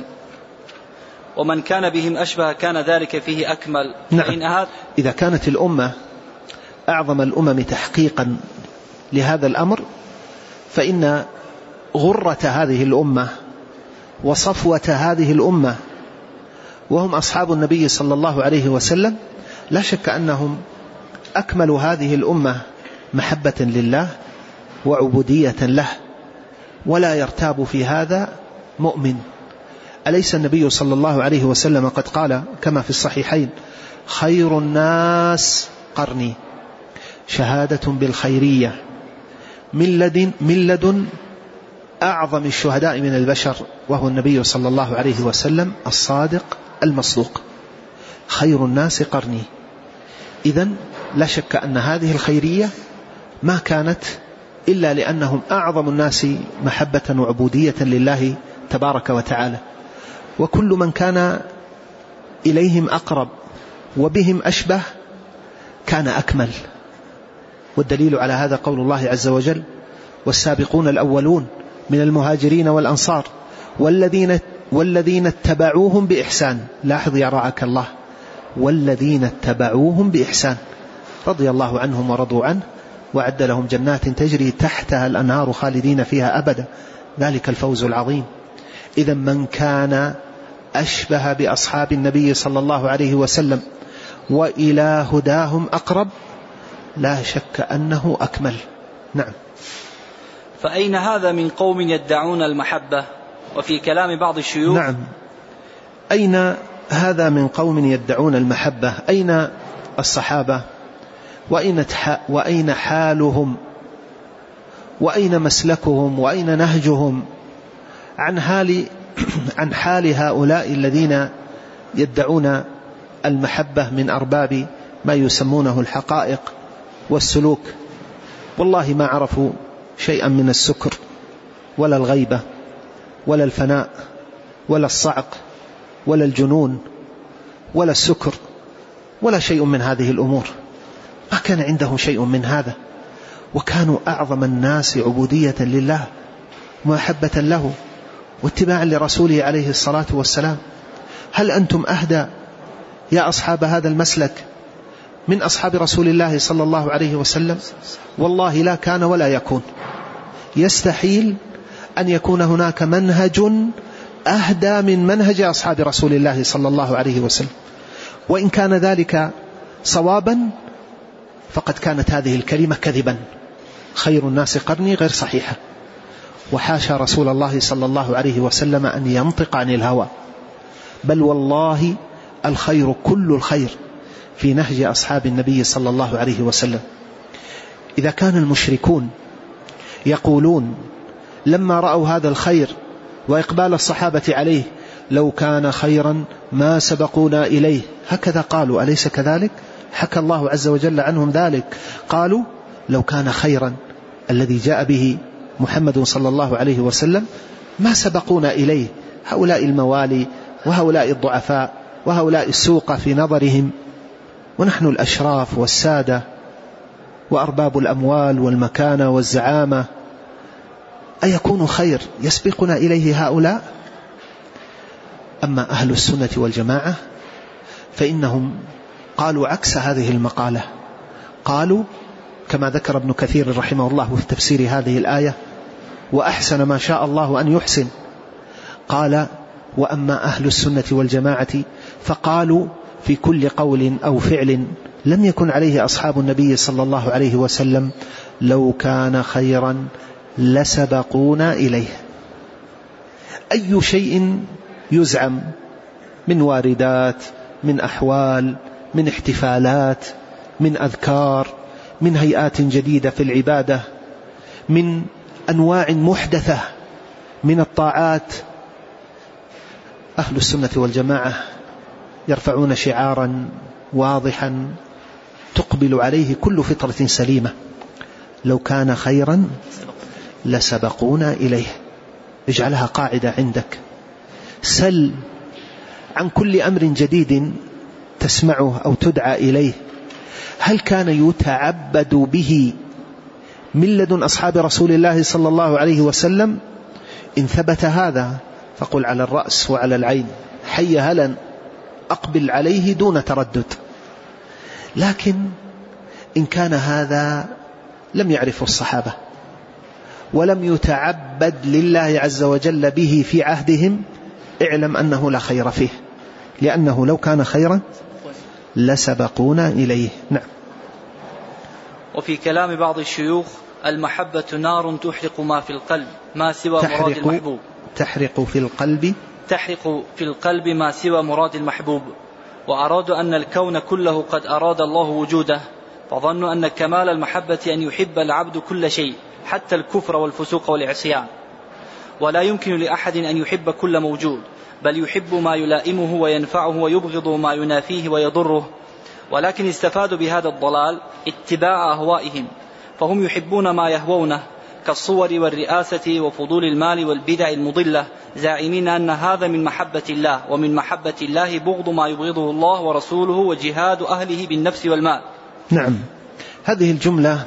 ومن كان بهم أشبه كان ذلك فيه أكمل. نعم. إذا كانت الأمة أعظم الأمم تحقيقا لهذا الأمر، فإن غرة هذه الأمة وصفوة هذه الأمة وهم أصحاب النبي صلى الله عليه وسلم لا شك أنهم أكمل هذه الأمة محبة لله وعبودية له، ولا يرتاب في هذا مؤمن. أليس النبي صلى الله عليه وسلم قد قال كما في الصحيحين خير الناس قرني، شهادة بالخيرية من لدن, من لدن أعظم الشهداء من البشر، وهو النبي صلى الله عليه وسلم الصادق المصدوق. خير الناس قرني. إذن لا شك أن هذه الخيرية ما كانت إلا لأنهم أعظم الناس محبة وعبودية لله تبارك وتعالى، وكل من كان إليهم أقرب وبهم أشبه كان أكمل. والدليل على هذا قول الله عز وجل والسابقون الأولون من المهاجرين والأنصار والذين, والذين اتبعوهم بإحسان. لاحظ يا رعاك الله، والذين اتبعوهم بإحسان رضي الله عنهم ورضوا عنه وعد لهم جنات تجري تحتها الأنهار خالدين فيها أبدا، ذلك الفوز العظيم. إذا من كان أشبه بأصحاب النبي صلى الله عليه وسلم وإلى هداهم أقرب لا شك أنه أكمل. نعم. فأين هذا من قوم يدعون المحبة؟ وفي كلام بعض الشيوخ نعم، أين هذا من قوم يدعون المحبة؟ أين الصحابة؟ وأين, وأين حالهم وأين مسلكهم وأين نهجهم عن حال عن حال هؤلاء الذين يدعون المحبة من أرباب ما يسمونه الحقائق والسلوك. والله ما عرفوا شيئا من السكر ولا الغيبة ولا الفناء ولا الصعق ولا الجنون ولا السكر ولا شيء من هذه الأمور، ما كان عندهم شيء من هذا، وكانوا أعظم الناس عبودية لله ومحبة له واتباعا لرسوله عليه الصلاة والسلام. هل أنتم أهدى يا أصحاب هذا المسلك من أصحاب رسول الله صلى الله عليه وسلم؟ والله لا كان ولا يكون، يستحيل أن يكون هناك منهج أهدى من منهج أصحاب رسول الله صلى الله عليه وسلم، وإن كان ذلك صوابا فقد كانت هذه الكلمة كذبا، خير الناس قرني غير صحيحة، وحاشا رسول الله صلى الله عليه وسلم أن ينطق عن الهوى، بل والله الخير كل الخير في نهج أصحاب النبي صلى الله عليه وسلم. إذا كان المشركون يقولون لما رأوا هذا الخير وإقبال الصحابة عليه لو كان خيرا ما سبقونا إليه، هكذا قالوا، أليس كذلك؟ حكى الله عز وجل عنهم ذلك، قالوا لو كان خيرا الذي جاء به محمد صلى الله عليه وسلم ما سبقونا إليه، هؤلاء الموالي وهؤلاء الضعفاء وهؤلاء السوق في نظرهم، ونحن الأشراف والسادة وأرباب الأموال والمكانة والزعامة، أيكون خير يسبقنا إليه هؤلاء؟ أما أهل السنة والجماعة فإنهم قالوا عكس هذه المقالة، قالوا كما ذكر ابن كثير رحمه الله في تفسير هذه الآية وأحسن ما شاء الله أن يحسن، قال وأما أهل السنة والجماعة فقالوا في كل قول أو فعل لم يكن عليه أصحاب النبي صلى الله عليه وسلم لو كان خيرا لسبقونا إليه. أي شيء يزعم من واردات، من أحوال، من احتفالات، من أذكار، من هيئات جديدة في العبادة، من أنواع محدثة من الطاعات، أهل السنة والجماعة يرفعون شعارا واضحا تقبل عليه كل فطرة سليمة: لو كان خيرا لسبقونا إليه. اجعلها قاعدة عندك، سل عن كل أمر جديد تسمعه أو تدعى إليه هل كان يتعبد به من لدن أصحاب رسول الله صلى الله عليه وسلم؟ إن ثبت هذا فقل على الرأس وعلى العين، حي هلا، أقبل عليه دون تردد. لكن إن كان هذا لم يعرف الصحابة ولم يتعبد لله عز وجل به في عهدهم، اعلم أنه لا خير فيه، لأنه لو كان خيرا لسبقونا إليه. نعم. وفي كلام بعض الشيوخ: المحبة نار تحرق ما في القلب ما سوى مراد المحبوب. تحرق في القلب تحرق في القلب ما سوى مراد المحبوب. وأرادوا أن الكون كله قد أراد الله وجوده، فظنوا أن كمال المحبة أن يحب العبد كل شيء حتى الكفر والفسوق والعصيان، ولا يمكن لأحد أن يحب كل موجود، بل يحب ما يلائمه وينفعه ويبغض ما ينافيه ويضره. ولكن استفادوا بهذا الضلال اتباع أهوائهم، فهم يحبون ما يهوونه كالصور والرئاسة وفضول المال والبدع المضلة، زاعمين أن هذا من محبة الله، ومن محبة الله بغض ما يبغضه الله ورسوله وجهاد أهله بالنفس والمال. نعم. هذه الجملة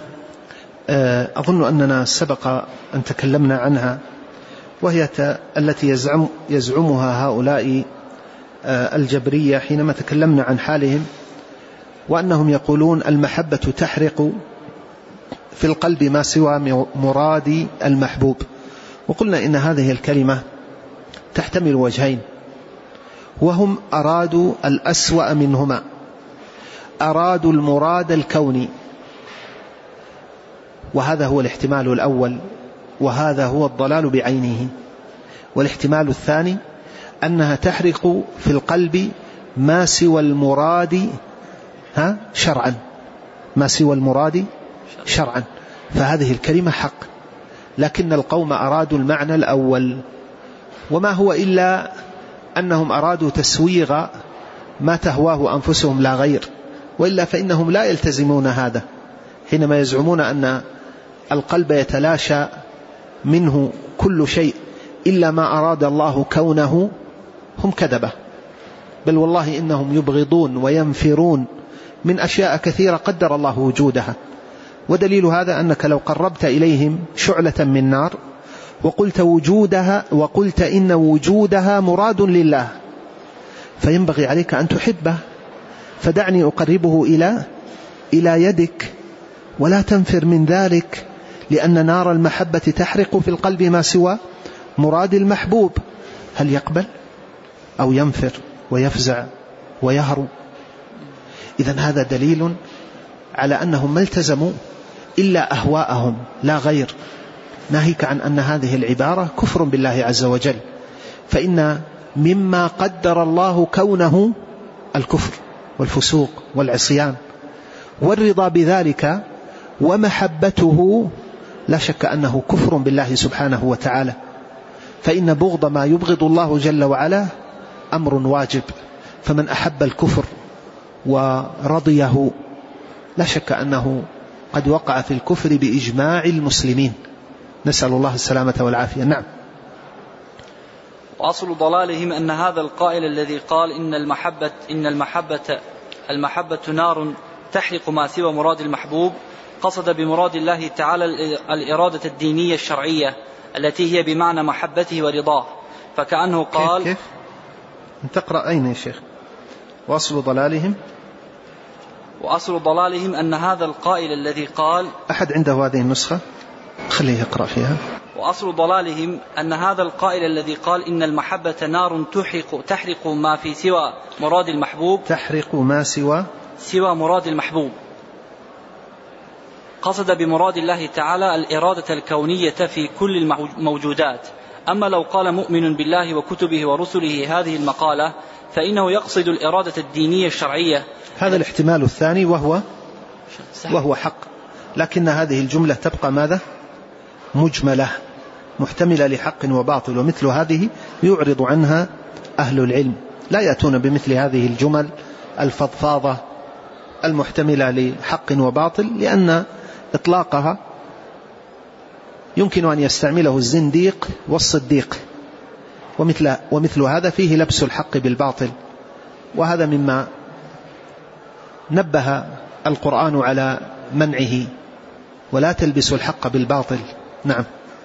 أظن أننا سبق أن تكلمنا عنها، وهي التي يزعم يزعمها هؤلاء الجبرية حينما تكلمنا عن حالهم، وأنهم يقولون المحبة تحرق في القلب ما سوى مراد المحبوب. وقلنا إن هذه الكلمة تحتمل وجهين، وهم أرادوا الأسوأ منهما، أرادوا المراد الكوني، وهذا هو الاحتمال الأول، وهذا هو الضلال بعينه. والاحتمال الثاني أنها تحرق في القلب ما سوى المراد ها شرعا، ما سوى المراد شرعا، فهذه الكلمة حق لكن القوم أرادوا المعنى الأول، وما هو إلا أنهم أرادوا تسويغ ما تهواه أنفسهم لا غير، وإلا فإنهم لا يلتزمون هذا. حينما يزعمون أن القلب يتلاشى منه كل شيء إلا ما أراد الله كونه، هم كذبة، بل والله إنهم يبغضون وينفرون من أشياء كثيرة قدر الله وجودها. ودليل هذا أنك لو قربت إليهم شعلة من نار وقلت وجودها وقلت إن وجودها مراد لله، فينبغي عليك أن تحبه، فدعني أقربه إلى إلى يدك ولا تنفر من ذلك، لأن نار المحبة تحرق في القلب ما سوى مراد المحبوب. هل يقبل أو ينفر ويفزع ويهرب؟ إذن هذا دليل على أنهم ما التزموا إلا أهواءهم لا غير، ناهيك عن أن هذه العبارة كفر بالله عز وجل، فإن مما قدر الله كونه الكفر والفسوق والعصيان، والرضا بذلك ومحبته لا شك أنه كفر بالله سبحانه وتعالى. فإن بغض ما يبغض الله جل وعلا أمر واجب، فمن أحب الكفر ورضيه لا شك أنه قد وقع في الكفر بإجماع المسلمين، نسأل الله السلامة والعافية. نعم. وأصل ضلالهم أن هذا القائل الذي قال إن المحبة إن المحبة المحبة نار تحرق ما سوى مراد المحبوب قصد بمراد الله تعالى الإرادة الدينية الشرعية التي هي بمعنى محبته ورضاه، فكأنه قال كيف, كيف؟ تقرأ أين يا شيخ؟ وأصل ضلالهم وأصل ضلالهم أن هذا القائل الذي قال، أحد عنده هذه النسخة خليه يقرأ فيها. وأصل ضلالهم أن هذا القائل الذي قال إن المحبة نار تحرق تحرق ما في سوى مراد المحبوب تحرق ما سوى سوى مراد المحبوب قصد بمراد الله تعالى الإرادة الكونية في كل الموجودات. أما لو قال مؤمن بالله وكتبه ورسله هذه المقالة فإنه يقصد الإرادة الدينية الشرعية. هذا الاحتمال الثاني وهو وهو حق، لكن هذه الجملة تبقى ماذا؟ مجملة محتملة لحق وباطل، ومثل هذه يعرض عنها أهل العلم، لا يأتون بمثل هذه الجمل الفضفاضة المحتملة لحق وباطل، لأن إطلاقها يمكن أن يستعمله الزنديق والصديق، ومثل, ومثل هذا فيه لبس الحق بالباطل، وهذا مما نبه القرآن على منعه، ولا تلبسوا الحق بالباطل. نعم.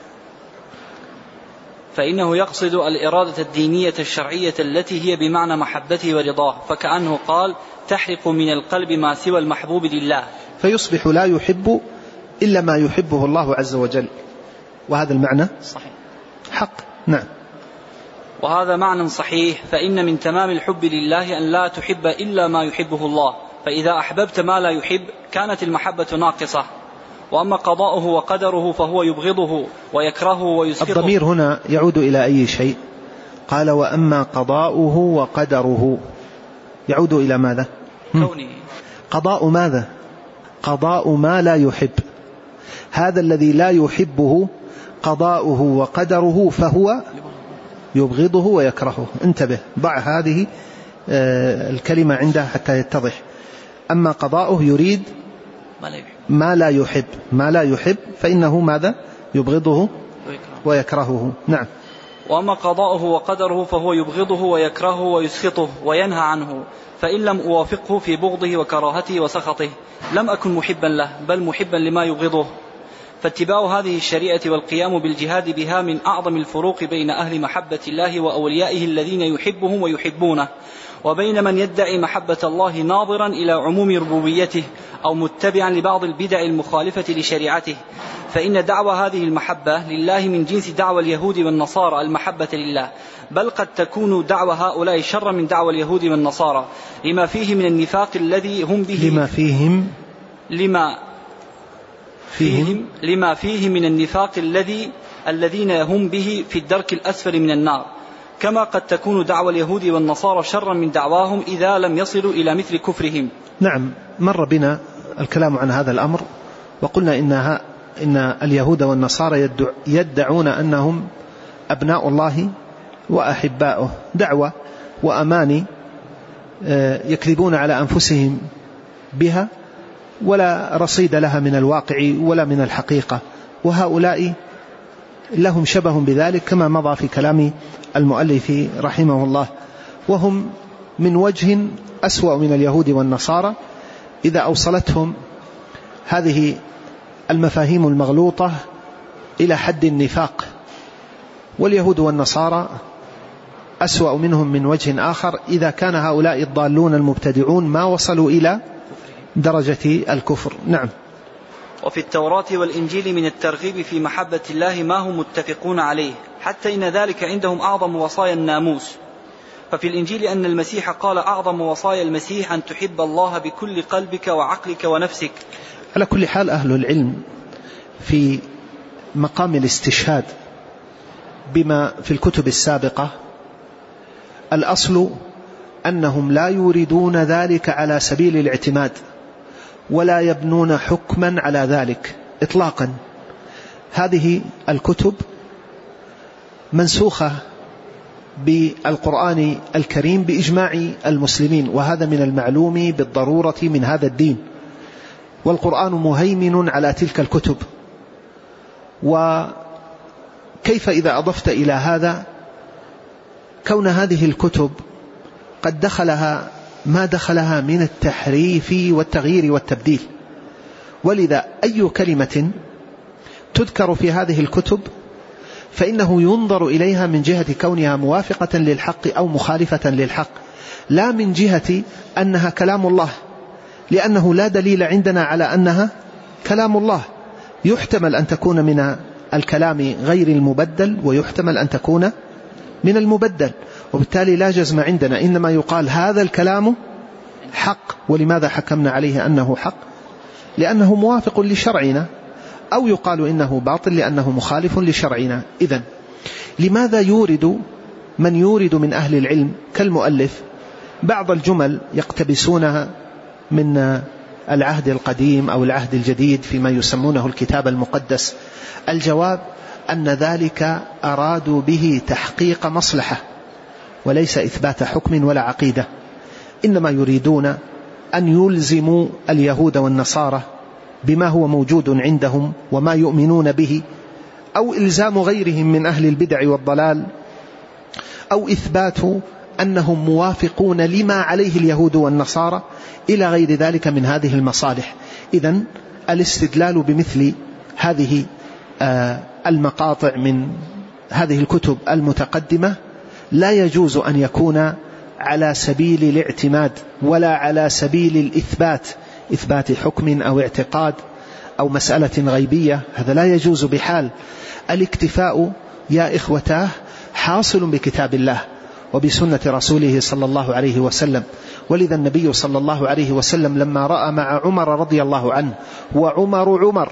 فإنه يقصد الإرادة الدينية الشرعية التي هي بمعنى محبته ورضاه، فكأنه قال تحرق من القلب ما سوى المحبوب لله، فيصبح لا يحب إلا ما يحبه الله عز وجل، وهذا المعنى صحيح حق. نعم. وهذا معنى صحيح، فإن من تمام الحب لله أن لا تحب إلا ما يحبه الله، فإذا أحببت ما لا يحب كانت المحبة ناقصة. وأما قضاؤه وقدره فهو يبغضه ويكرهه ويسخطه. الضمير هنا يعود إلى أي شيء؟ قال وأما قضاؤه وقدره، يعود إلى ماذا؟ كونه. قضاء ماذا؟ قضاء ما لا يحب، هذا الذي لا يحبه قضاؤه وقدره فهو يبغضه ويكرهه. انتبه، ضع هذه الكلمة عندها حتى يتضح. أما قضاؤه يريد ما لا يحب، ما لا يحب فإنه ماذا؟ يبغضه ويكرهه. نعم. وأما قضاؤه وقدره فهو يبغضه ويكرهه ويسخطه وينهى عنه، فإن لم أوافقه في بغضه وكراهته وسخطه لم أكن محبا له، بل محبا لما يبغضه. فاتباع هذه الشريعة والقيام بالجهاد بها من أعظم الفروق بين أهل محبة الله وأوليائه الذين يحبهم ويحبونه، وبين من يدعي محبة الله ناظرا إلى عموم ربوبيته أو متبعا لبعض البدع المخالفة لشريعته. فإن دعوى هذه المحبة لله من جنس دعوى اليهود والنصارى المحبة لله، بل قد تكون دعوى هؤلاء شر من دعوى اليهود والنصارى لما فيه من النفاق الذي هم به لما فيهم لما فيهم لما فيه من النفاق الذي الذين هم به في الدرك الأسفل من النار، كما قد تكون دعوى اليهود والنصارى شرا من دعواهم إذا لم يصلوا إلى مثل كفرهم. نعم، مر بنا الكلام عن هذا الأمر، وقلنا إن إن اليهود والنصارى يدعون أنهم أبناء الله وأحباؤه، دعوة وأماني يكذبون على أنفسهم بها ولا رصيد لها من الواقع ولا من الحقيقة، وهؤلاء لهم شبه بذلك كما مضى في كلام المؤلف رحمه الله، وهم من وجه أسوأ من اليهود والنصارى إذا أوصلتهم هذه المفاهيم المغلوطة إلى حد النفاق. واليهود والنصارى أسوأ منهم من وجه آخر إذا كان هؤلاء الضالون المبتدعون ما وصلوا إلى درجة الكفر. نعم. وفي التوراة والإنجيل من الترغيب في محبة الله ما هم متفقون عليه، حتى إن ذلك عندهم أعظم وصايا الناموس. ففي الإنجيل أن المسيح قال أعظم وصايا المسيح أن تحب الله بكل قلبك وعقلك ونفسك. على كل حال أهل العلم في مقام الاستشهاد بما في الكتب السابقة الأصل أنهم لا يريدون ذلك على سبيل الاعتماد ولا يبنون حكما على ذلك إطلاقا. هذه الكتب منسوخة بالقرآن الكريم بإجماع المسلمين، وهذا من المعلوم بالضرورة من هذا الدين، والقرآن مهيمن على تلك الكتب. وكيف إذا أضفت إلى هذا كون هذه الكتب قد دخلها ما دخلها من التحريف والتغيير والتبديل، ولذا أي كلمة تذكر في هذه الكتب فإنه ينظر إليها من جهة كونها موافقة للحق أو مخالفة للحق، لا من جهة أنها كلام الله، لأنه لا دليل عندنا على أنها كلام الله. يحتمل أن تكون من الكلام غير المبدل ويحتمل أن تكون من المبدل، وبالتالي لا جزم عندنا، إنما يقال هذا الكلام حق. ولماذا حكمنا عليه أنه حق؟ لأنه موافق لشرعنا، أو يقال إنه باطل لأنه مخالف لشرعنا. إذن لماذا يورد من يورد من أهل العلم كالمؤلف بعض الجمل يقتبسونها من العهد القديم أو العهد الجديد فيما يسمونه الكتاب المقدس؟ الجواب أن ذلك أرادوا به تحقيق مصلحة وليس إثبات حكم ولا عقيدة، إنما يريدون أن يلزموا اليهود والنصارى بما هو موجود عندهم وما يؤمنون به، أو إلزام غيرهم من أهل البدع والضلال، أو إثبات أنهم موافقون لما عليه اليهود والنصارى إلى غير ذلك من هذه المصالح. إذن الاستدلال بمثل هذه المقاطع من هذه الكتب المتقدمة لا يجوز أن يكون على سبيل الاعتماد ولا على سبيل الإثبات، إثبات حكم أو اعتقاد أو مسألة غيبية، هذا لا يجوز بحال. الاكتفاء يا إخوتاه حاصل بكتاب الله وبسنة رسوله صلى الله عليه وسلم. ولذا النبي صلى الله عليه وسلم لما رأى مع عمر رضي الله عنه، وعمر عمر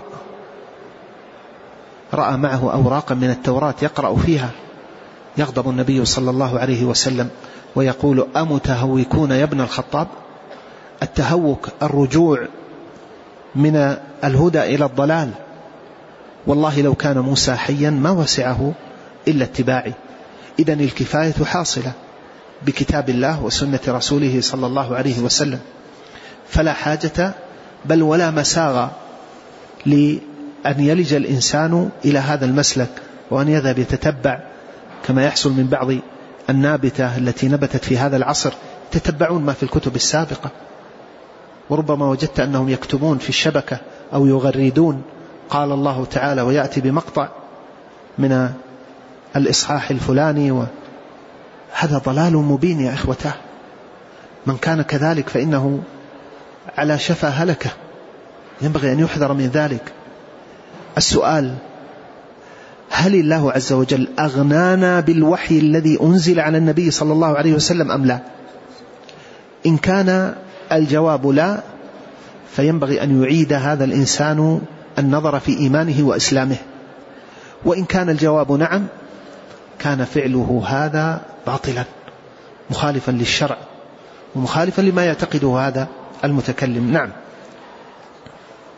رأى معه أوراقا من التوراة يقرأ فيها، يغضب النبي صلى الله عليه وسلم ويقول: أمتهوكون يا ابن الخطاب؟ التهوك الرجوع من الهدى إلى الضلال، والله لو كان موسى حيا ما وسعه إلا اتباعي. إذن الكفاية حاصلة بكتاب الله وسنة رسوله صلى الله عليه وسلم، فلا حاجة بل ولا مساغ لأن يلج الإنسان إلى هذا المسلك وأن يذهب يتتبع كما يحصل من بعض النابتة التي نبتت في هذا العصر، تتبعون ما في الكتب السابقة، وربما وجدت أنهم يكتبون في الشبكة أو يغردون قال الله تعالى ويأتي بمقطع من الإصحاح الفلاني، وهذا ضلال مبين يا إخوته. من كان كذلك فإنه على شفا هلكة، ينبغي أن يحذر من ذلك. السؤال: هل الله عز وجل أغنانا بالوحي الذي أنزل على النبي صلى الله عليه وسلم أم لا؟ إن كان الجواب لا، فينبغي أن يعيد هذا الإنسان النظر في إيمانه وإسلامه. وإن كان الجواب نعم، كان فعله هذا باطلا مخالفا للشرع ومخالفا لما يعتقده هذا المتكلم. نعم.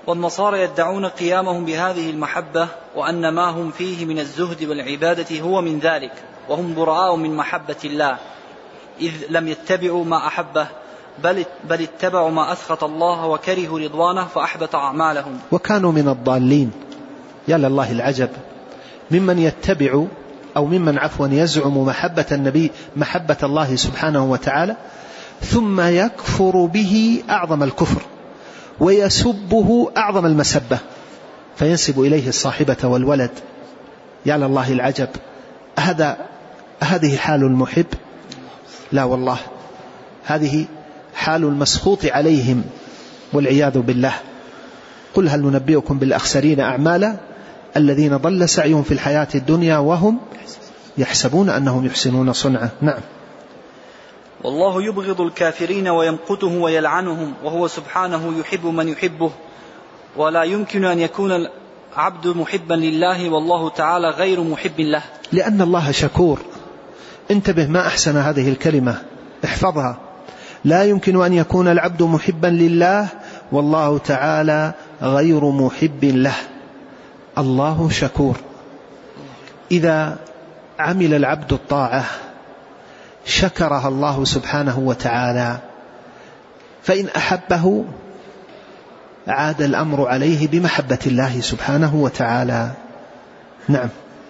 والنصارى يدعون قيامهم بهذه المحبة وأن ما هم فيه من الزهد والعبادة هو من ذلك، وهم براء من محبة الله إذ لم يتبعوا ما أحبه بل, بل اتبعوا ما أسخط الله وكرهوا رضوانه فأحبط أعمالهم وكانوا من الضالين. يا لله العجب ممن يتبع أو ممن عفوا يزعم محبة النبي محبة الله سبحانه وتعالى ثم يكفر به أعظم الكفر ويسبه أعظم المسبة فينسب إليه الصاحبة والولد. يا لله العجب. هذا هذه حال المحب؟ لا والله، هذه حال المسخوط عليهم والعياذ بالله. قل هل ننبئكم بالأخسرين أعمالا الذين ضل سعيهم في الحياة الدنيا وهم يحسبون أنهم يحسنون صنعا. نعم. والله يبغض الكافرين ويمقته ويلعنهم وهو سبحانه يحب من يحبه، ولا يمكن أن يكون العبد محبا لله والله تعالى غير محب له، لأن الله شكور. انتبه ما أحسن هذه الكلمة، احفظها. لا يمكن أن يكون العبد محبا لله والله تعالى غير محب له. الله شكور. إذا عمل العبد الطاعة شكرها الله سبحانه وتعالى، فإن أحبه عاد الأمر عليه بمحبة الله سبحانه وتعالى. نعم.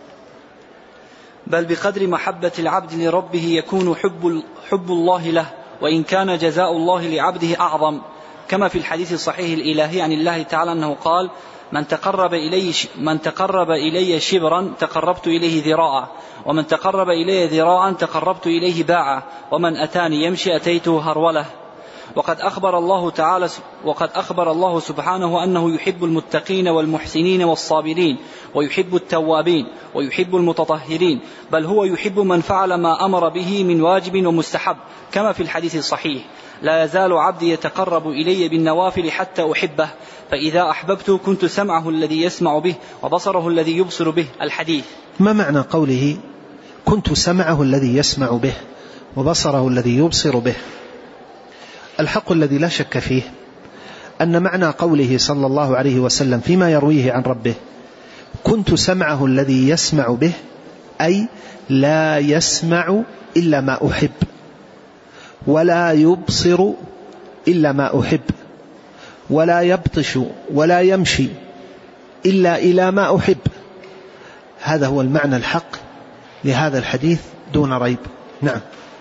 بل بقدر محبة العبد لربه يكون حب, حب الله له، وإن كان جزاء الله لعبده أعظم، كما في الحديث الصحيح الإلهي عن الله تعالى أنه قال: من تقرب إلي, من تقرب إلي شبرا تقربت إليه ذراعا، ومن تقرب إلي ذراعا تقربت إليه باعا، ومن أتاني يمشي أتيته هرولة. وقد أخبر الله تعالى وقد أخبر الله سبحانه أنه يحب المتقين والمحسنين والصابرين، ويحب التوابين، ويحب المتطهرين، بل هو يحب من فعل ما أمر به من واجب ومستحب، كما في الحديث الصحيح: لا يزال عبدي يتقرب إلي بالنوافل حتى أحبه، فإذا أحببته كنت سمعه الذي يسمع به وبصره الذي يبصر به. الحديث. ما معنى قوله كنت سمعه الذي يسمع به وبصره الذي يبصر به؟ الحق الذي لا شك فيه أن معنى قوله صلى الله عليه وسلم فيما يرويه عن ربه كنت سمعه الذي يسمع به، أي لا يسمع إلا ما أحب، ولا يبصر إلا ما أحب، ولا يبطش ولا يمشي إلا إلى ما أحب. هذا هو المعنى الحق لهذا الحديث دون ريب. نعم.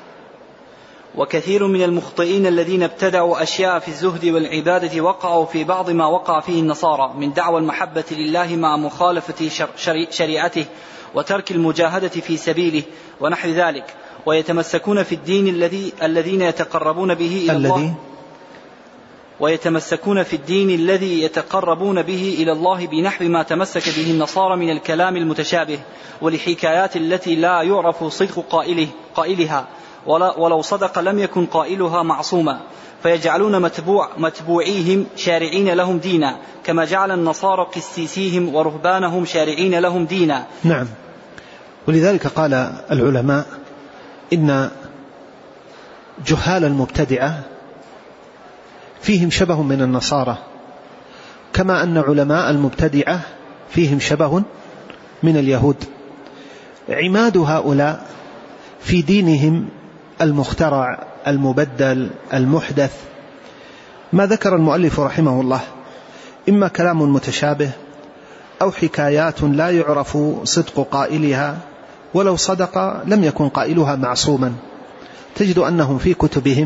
وكثير من المخطئين الذين ابتدعوا أشياء في الزهد والعبادة وقعوا في بعض ما وقع فيه النصارى من دعوى المحبة لله مع مخالفة شريعته وترك المجاهدة في سبيله ونحو ذلك، ويتمسكون في الدين الذي الذين يتقربون به إلى الله ويتمسكون في الدين الذي يتقربون به إلى الله بنحو ما تمسك به النصارى من الكلام المتشابه والحكايات التي لا يعرف صدق قائله قائلها، ولو صدق لم يكن قائلها معصوما، فيجعلون متبوع متبوعيهم شارعين لهم دينا، كما جعل النصارى قسيسيهم ورهبانهم شارعين لهم دينا. نعم. ولذلك قال العلماء إن جهال المبتدعة فيهم شبه من النصارى، كما أن علماء المبتدعة فيهم شبه من اليهود. عماد هؤلاء في دينهم المخترع المبدل المحدث ما ذكر المؤلف رحمه الله إما كلام متشابه أو حكايات لا يعرف صدق قائلها، ولو صدق لم يكن قائلها معصوما. تجد أنهم في كتبهم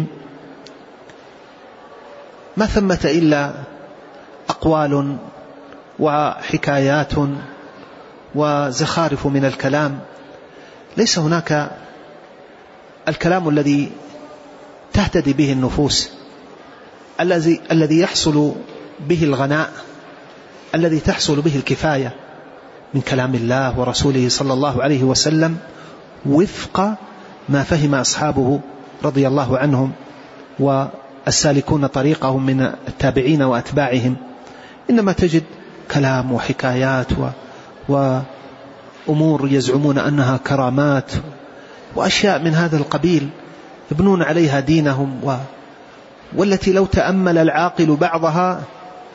ما ثمة إلا أقوال وحكايات وزخارف من الكلام، ليس هناك الكلام الذي تهتدي به النفوس، الذي الذي يحصل به الغناء، الذي تحصل به الكفاية من كلام الله ورسوله صلى الله عليه وسلم وفق ما فهم أصحابه رضي الله عنهم والسالكون طريقهم من التابعين وأتباعهم. إنما تجد كلام وحكايات و... وأمور يزعمون أنها كرامات وأشياء من هذا القبيل يبنون عليها دينهم، و... والتي لو تأمل العاقل بعضها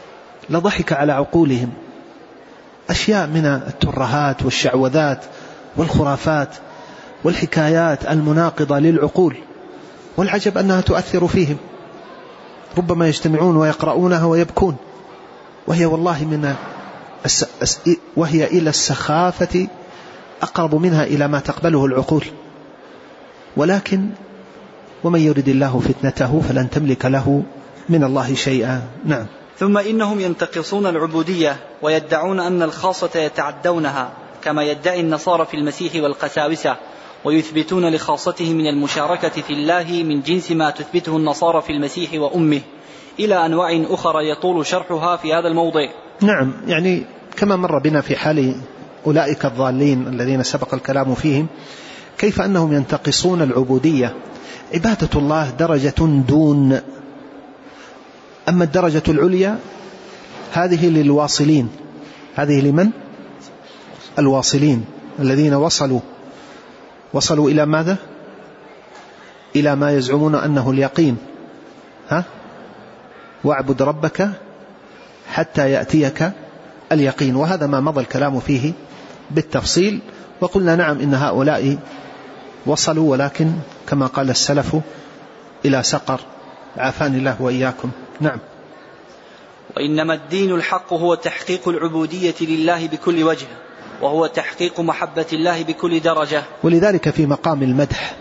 لضحك على عقولهم أشياء من الترهات والشعوذات والخرافات والحكايات المناقضة للعقول، والعجب أنها تؤثر فيهم، ربما يجتمعون ويقرؤونها ويبكون، وهي والله من وهي إلى السخافة أقرب منها إلى ما تقبله العقول. ولكن ومن يرد الله فتنته فلن تملك له من الله شيئا. نعم. ثم إنهم ينتقصون العبودية ويدعون أن الخاصة يتعدونها كما يدعي النصارى في المسيح والقساوسة، ويثبتون لخاصته من المشاركة في الله من جنس ما تثبته النصارى في المسيح وأمه، إلى أنواع أخرى يطول شرحها في هذا الموضع. نعم، يعني كما مر بنا في حال أولئك الضالين الذين سبق الكلام فيهم، كيف أنهم ينتقصون العبودية. عبادة الله درجة دون، أما الدرجة العليا هذه للواصلين. هذه لمن؟ الواصلين الذين وصلوا وصلوا إلى ماذا؟ إلى ما يزعمون أنه اليقين. ها؟ واعبد ربك حتى يأتيك اليقين. وهذا ما مضى الكلام فيه بالتفصيل، وقلنا نعم إن هؤلاء وصلوا، ولكن كما قال السلف إلى سقر، عافاني الله وإياكم. نعم. وإنما الدين الحق هو تحقيق العبودية لله بكل وجه، وهو تحقيق محبة الله بكل درجة. ولذلك في مقام المدح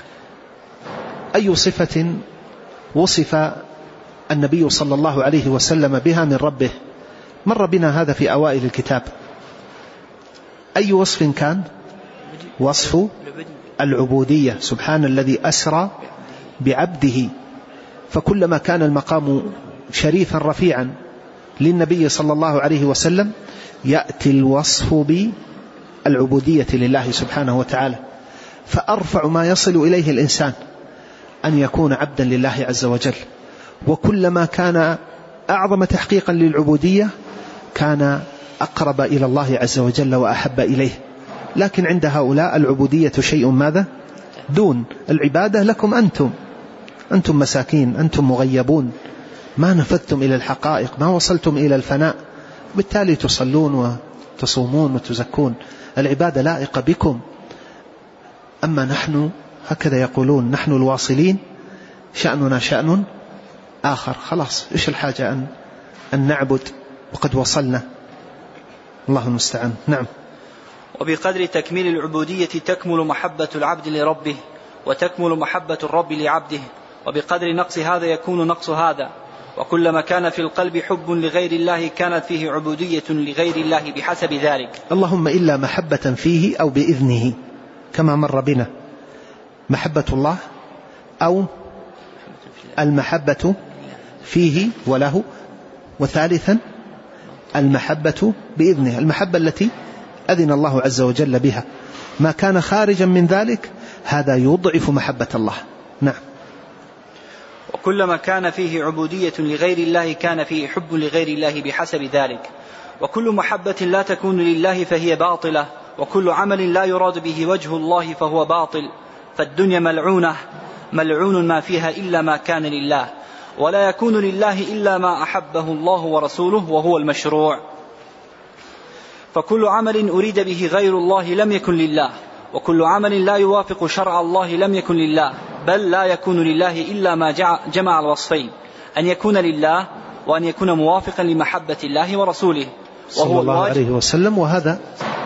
أي صفة وصف النبي صلى الله عليه وسلم بها من ربه؟ مر بنا هذا في أوائل الكتاب. أي وصف كان؟ وصف العبودية. سبحان الذي أسرى بعبده. فكلما كان المقام شريفا رفيعا للنبي صلى الله عليه وسلم يأتي الوصف بالعبودية لله سبحانه وتعالى. فأرفع ما يصل إليه الإنسان أن يكون عبدا لله عز وجل، وكلما كان أعظم تحقيقا للعبودية كان أقرب إلى الله عز وجل وأحب إليه. لكن عند هؤلاء العبودية شيء ماذا؟ دون. العبادة لكم أنتم، أنتم مساكين، أنتم مغيبون، ما نفذتم إلى الحقائق، ما وصلتم إلى الفناء، بالتالي تصلون وتصومون وتزكون. العبادة لائقة بكم. أما نحن هكذا يقولون، نحن الواصلين شأننا شأن آخر. خلاص، إيش الحاجة أن, أن نعبد وقد وصلنا؟ الله المستعان. نعم. وبقدر تكميل العبودية تكمل محبة العبد لربه، وتكمل محبة الرب لعبده، وبقدر نقص هذا يكون نقص هذا. وكلما كان في القلب حب لغير الله كانت فيه عبودية لغير الله بحسب ذلك. اللهم إلا محبة فيه أو بإذنه، كما مر بنا محبة الله أو المحبة فيه وله، وثالثا المحبة بإذنه، المحبة التي أذن الله عز وجل بها. ما كان خارجا من ذلك هذا يضعف محبة الله. نعم. وكلما كان فيه عبودية لغير الله كان فيه حب لغير الله بحسب ذلك. وكل محبة لا تكون لله فهي باطلة، وكل عمل لا يراد به وجه الله فهو باطل. فالدنيا ملعونة، ملعون ما فيها إلا ما كان لله، ولا يكون لله إلا ما أحبه الله ورسوله وهو المشروع. فكل عمل أريد به غير الله لم يكن لله، وكل عمل لا يوافق شرع الله لم يكن لله، بل لا يكون لله إلا ما جمع الوصفين، أن يكون لله وأن يكون موافقا لمحبة الله ورسوله صلى الله عليه وسلم. وهذا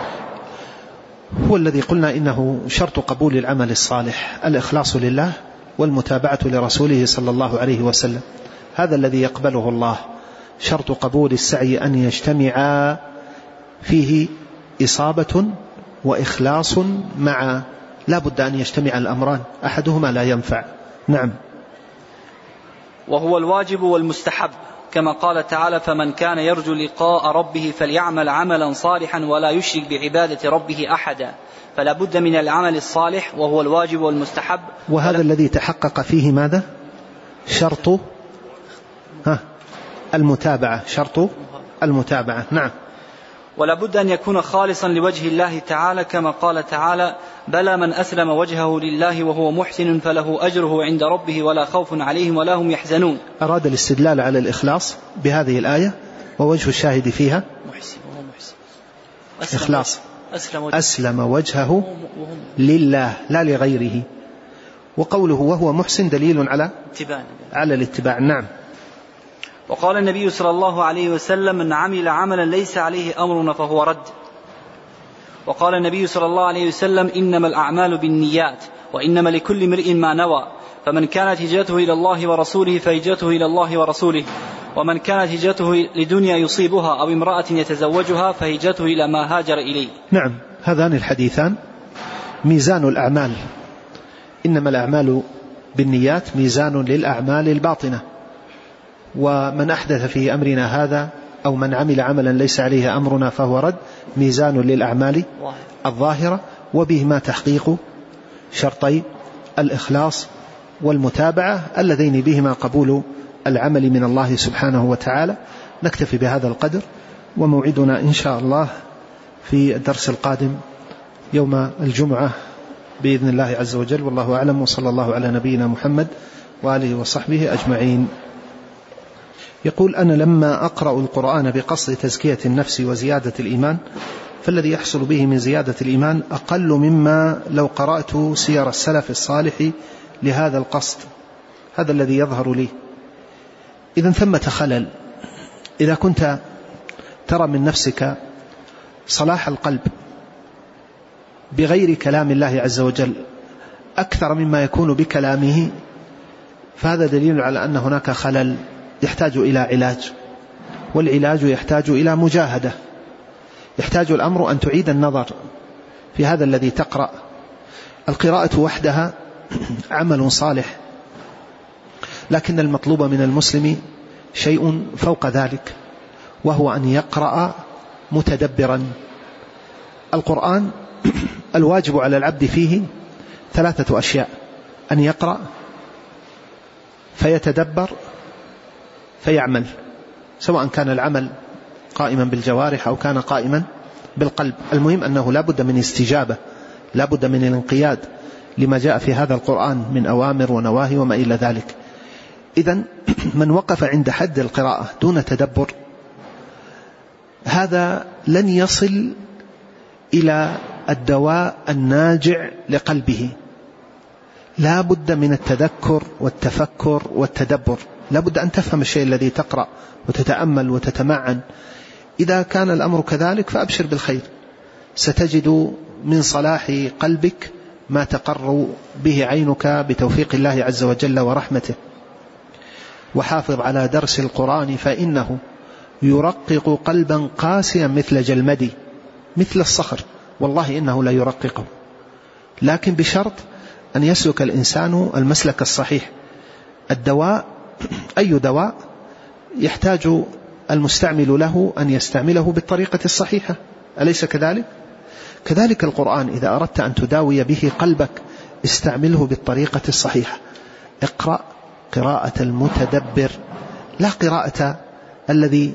هو الذي قلنا إنه شرط قبول العمل الصالح، الإخلاص لله والمتابعة لرسوله صلى الله عليه وسلم. هذا الذي يقبله الله. شرط قبول السعي أن يجتمع فيه إصابة وإخلاص مع، لا بد أن يجتمع الأمران، أحدهما لا ينفع. نعم. وهو الواجب والمستحب، كما قال تعالى: فمن كان يرجو لقاء ربه فليعمل عملا صالحا ولا يشرك بعبادة ربه أحدا. فلا بد من العمل الصالح وهو الواجب والمستحب. وهذا الذي تحقق فيه ماذا؟ شرط ها المتابعة، شرط المتابعة. نعم. ولا بد أن يكون خالصا لوجه الله تعالى، كما قال تعالى: بلى من أسلم وجهه لله وهو محسن فله أجره عند ربه ولا خوف عليهم ولا هم يحزنون. أراد الاستدلال على الإخلاص بهذه الآية ووجه الشاهد فيها محسن وهو محسن. إخلاص. أسلم وجهه, أسلم وجهه لله لا لغيره. وقوله وهو محسن دليل على اتباع على الاتباع. نعم. وقال النبي صلى الله عليه وسلم من عمل عملا ليس عليه أمرنا فهو رد. وقال النبي صلى الله عليه وسلم إنما الأعمال بالنيات وإنما لكل امرئ ما نوى فمن كانت هجرته إلى الله ورسوله فهجرته إلى الله ورسوله ومن كانت هجرته لدنيا يصيبها أو امرأة يتزوجها فهجرته إلى ما هاجر إليه. نعم. هذان الحديثان ميزان الأعمال. إنما الأعمال بالنيات ميزان للأعمال الباطنة. ومن أحدث في أمرنا هذا أو من عمل عملا ليس عليه أمرنا فهو رد ميزان للأعمال الظاهرة. وبهما تحقيق شرطي الإخلاص والمتابعة اللذين بهما قبول العمل من الله سبحانه وتعالى. نكتفي بهذا القدر وموعدنا إن شاء الله في الدرس القادم يوم الجمعة بإذن الله عز وجل. والله أعلم وصلى الله على نبينا محمد وآله وصحبه أجمعين. يقول أنا لما أقرأ القرآن بقصد تزكية النفس وزيادة الإيمان فالذي يحصل به من زيادة الإيمان أقل مما لو قرأت سير السلف الصالح لهذا القصد. هذا الذي يظهر لي. إذن ثمة خلل. إذا كنت ترى من نفسك صلاح القلب بغير كلام الله عز وجل أكثر مما يكون بكلامه فهذا دليل على أن هناك خلل يحتاج إلى علاج. والعلاج يحتاج إلى مجاهدة. يحتاج الأمر أن تعيد النظر في هذا الذي تقرأ. القراءة وحدها عمل صالح لكن المطلوب من المسلم شيء فوق ذلك وهو أن يقرأ متدبرا. القرآن الواجب على العبد فيه ثلاثة أشياء: أن يقرأ فيتدبر فيعمل، سواء كان العمل قائما بالجوارح أو كان قائما بالقلب. المهم أنه لا بد من استجابة، لا بد من الانقياد لما جاء في هذا القرآن من أوامر ونواهي وما إلى ذلك. إذن من وقف عند حد القراءة دون تدبر هذا لن يصل إلى الدواء الناجع لقلبه. لا بد من التذكر والتفكر والتدبر. لا بد أن تفهم الشيء الذي تقرأ وتتأمل وتتمعن. إذا كان الأمر كذلك فأبشر بالخير، ستجد من صلاح قلبك ما تقر به عينك بتوفيق الله عز وجل ورحمته. وحافظ على درس القرآن فإنه يرقق قلبا قاسيا مثل جلمدي، مثل الصخر، والله إنه لا يرققه، لكن بشرط أن يسلك الإنسان المسلك الصحيح. الدواء أي دواء يحتاج المستعمل له أن يستعمله بالطريقة الصحيحة، أليس كذلك؟ كذلك القرآن إذا أردت أن تداوي به قلبك استعمله بالطريقة الصحيحة. اقرأ قراءة المتدبر، لا قراءة الذي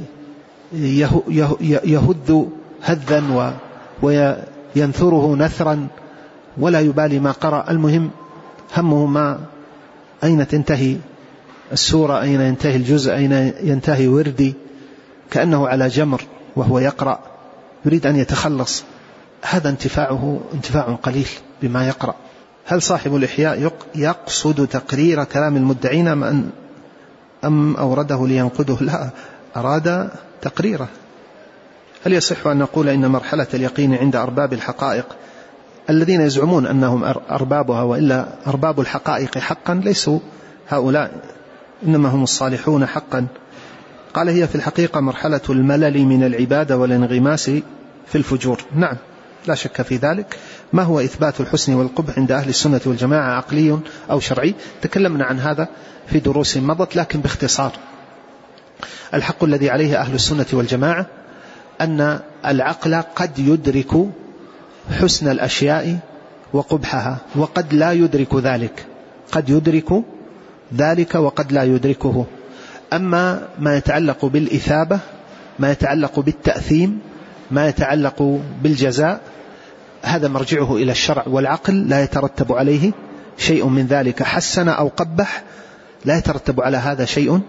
يهذ هذا وينثره نثرا ولا يبالي ما قرأ. المهم همه ما أين تنتهي السورة، أين ينتهي الجزء، أين ينتهي وردي، كأنه على جمر وهو يقرأ يريد أن يتخلص. هذا انتفاعه انتفاع قليل بما يقرأ. هل صاحب الإحياء يقصد تقرير كلام المدعين أم أورده لينقده؟ لا، أراد تقريره. هل يصح أن نقول إن مرحلة اليقين عند أرباب الحقائق الذين يزعمون أنهم أربابها وإلا أرباب الحقائق حقا ليسوا هؤلاء، إنما هم الصالحون حقا؟ قال هي في الحقيقة مرحلة الملل من العبادة والانغماس في الفجور. نعم، لا شك في ذلك. ما هو إثبات الحسن والقبح عند أهل السنة والجماعة، عقلي أو شرعي؟ تكلمنا عن هذا في دروس مضت لكن باختصار. الحق الذي عليه أهل السنة والجماعة أن العقل قد يدرك حسن الأشياء وقبحها وقد لا يدرك ذلك، قد يدرك ذلك وقد لا يدركه. أما ما يتعلق بالإثابة، ما يتعلق بالتأثيم، ما يتعلق بالجزاء، هذا مرجعه إلى الشرع والعقل، لا يترتب عليه شيء من ذلك. حسن أو قبح لا يترتب على هذا شيء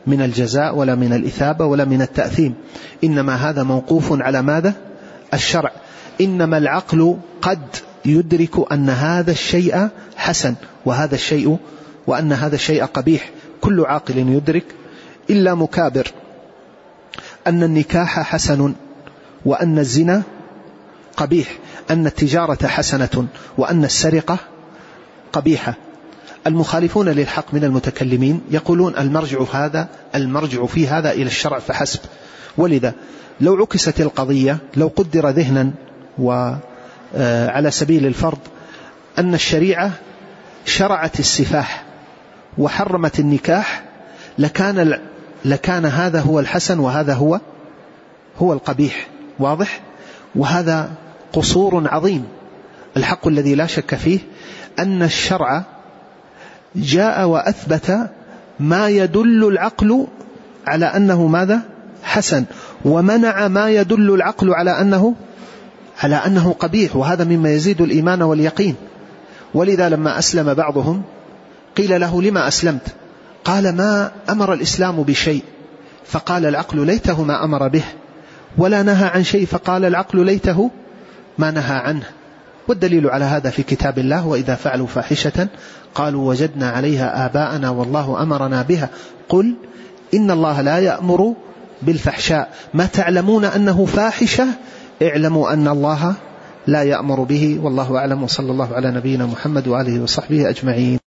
من الجزاء ولا من الإثابة ولا من التأثيم، إنما هذا موقوف على ماذا؟ الشرع. إنما العقل قد يدرك أن هذا الشيء حسن وهذا الشيء وأن هذا الشيء قبيح، كل عاقل يدرك إلا مكابر أن النكاح حسن وأن الزنا قبيح، أن التجارة حسنة وأن السرقة قبيحة. المخالفون للحق من المتكلمين يقولون المرجع هذا المرجع في هذا إلى الشرع فحسب. ولذا لو عكست القضية، لو قدر ذهنا وعلى سبيل الفرض أن الشريعة شرعت السفاح وحرمت النكاح، لكان لكان هذا هو الحسن وهذا هو هو القبيح. واضح؟ وهذا قصور عظيم. الحق الذي لا شك فيه أن الشرع جاء وأثبت ما يدل العقل على أنه ماذا؟ حسن، ومنع ما يدل العقل على أنه على أنه قبيح، وهذا مما يزيد الإيمان واليقين. ولذا لما أسلم بعضهم قيل له لما أسلمت؟ قال ما أمر الإسلام بشيء فقال العقل ليته ما أمر به، ولا نهى عن شيء فقال العقل ليته ما نهى عنه. والدليل على هذا في كتاب الله: وإذا فعلوا فاحشة قالوا وجدنا عليها آباءنا والله أمرنا بها قل إن الله لا يأمر بالفحشاء ما تعلمون أنه فاحشة اعلموا أن الله لا يأمر به. والله أعلم، وصلى الله على نبينا محمد وآله وصحبه أجمعين.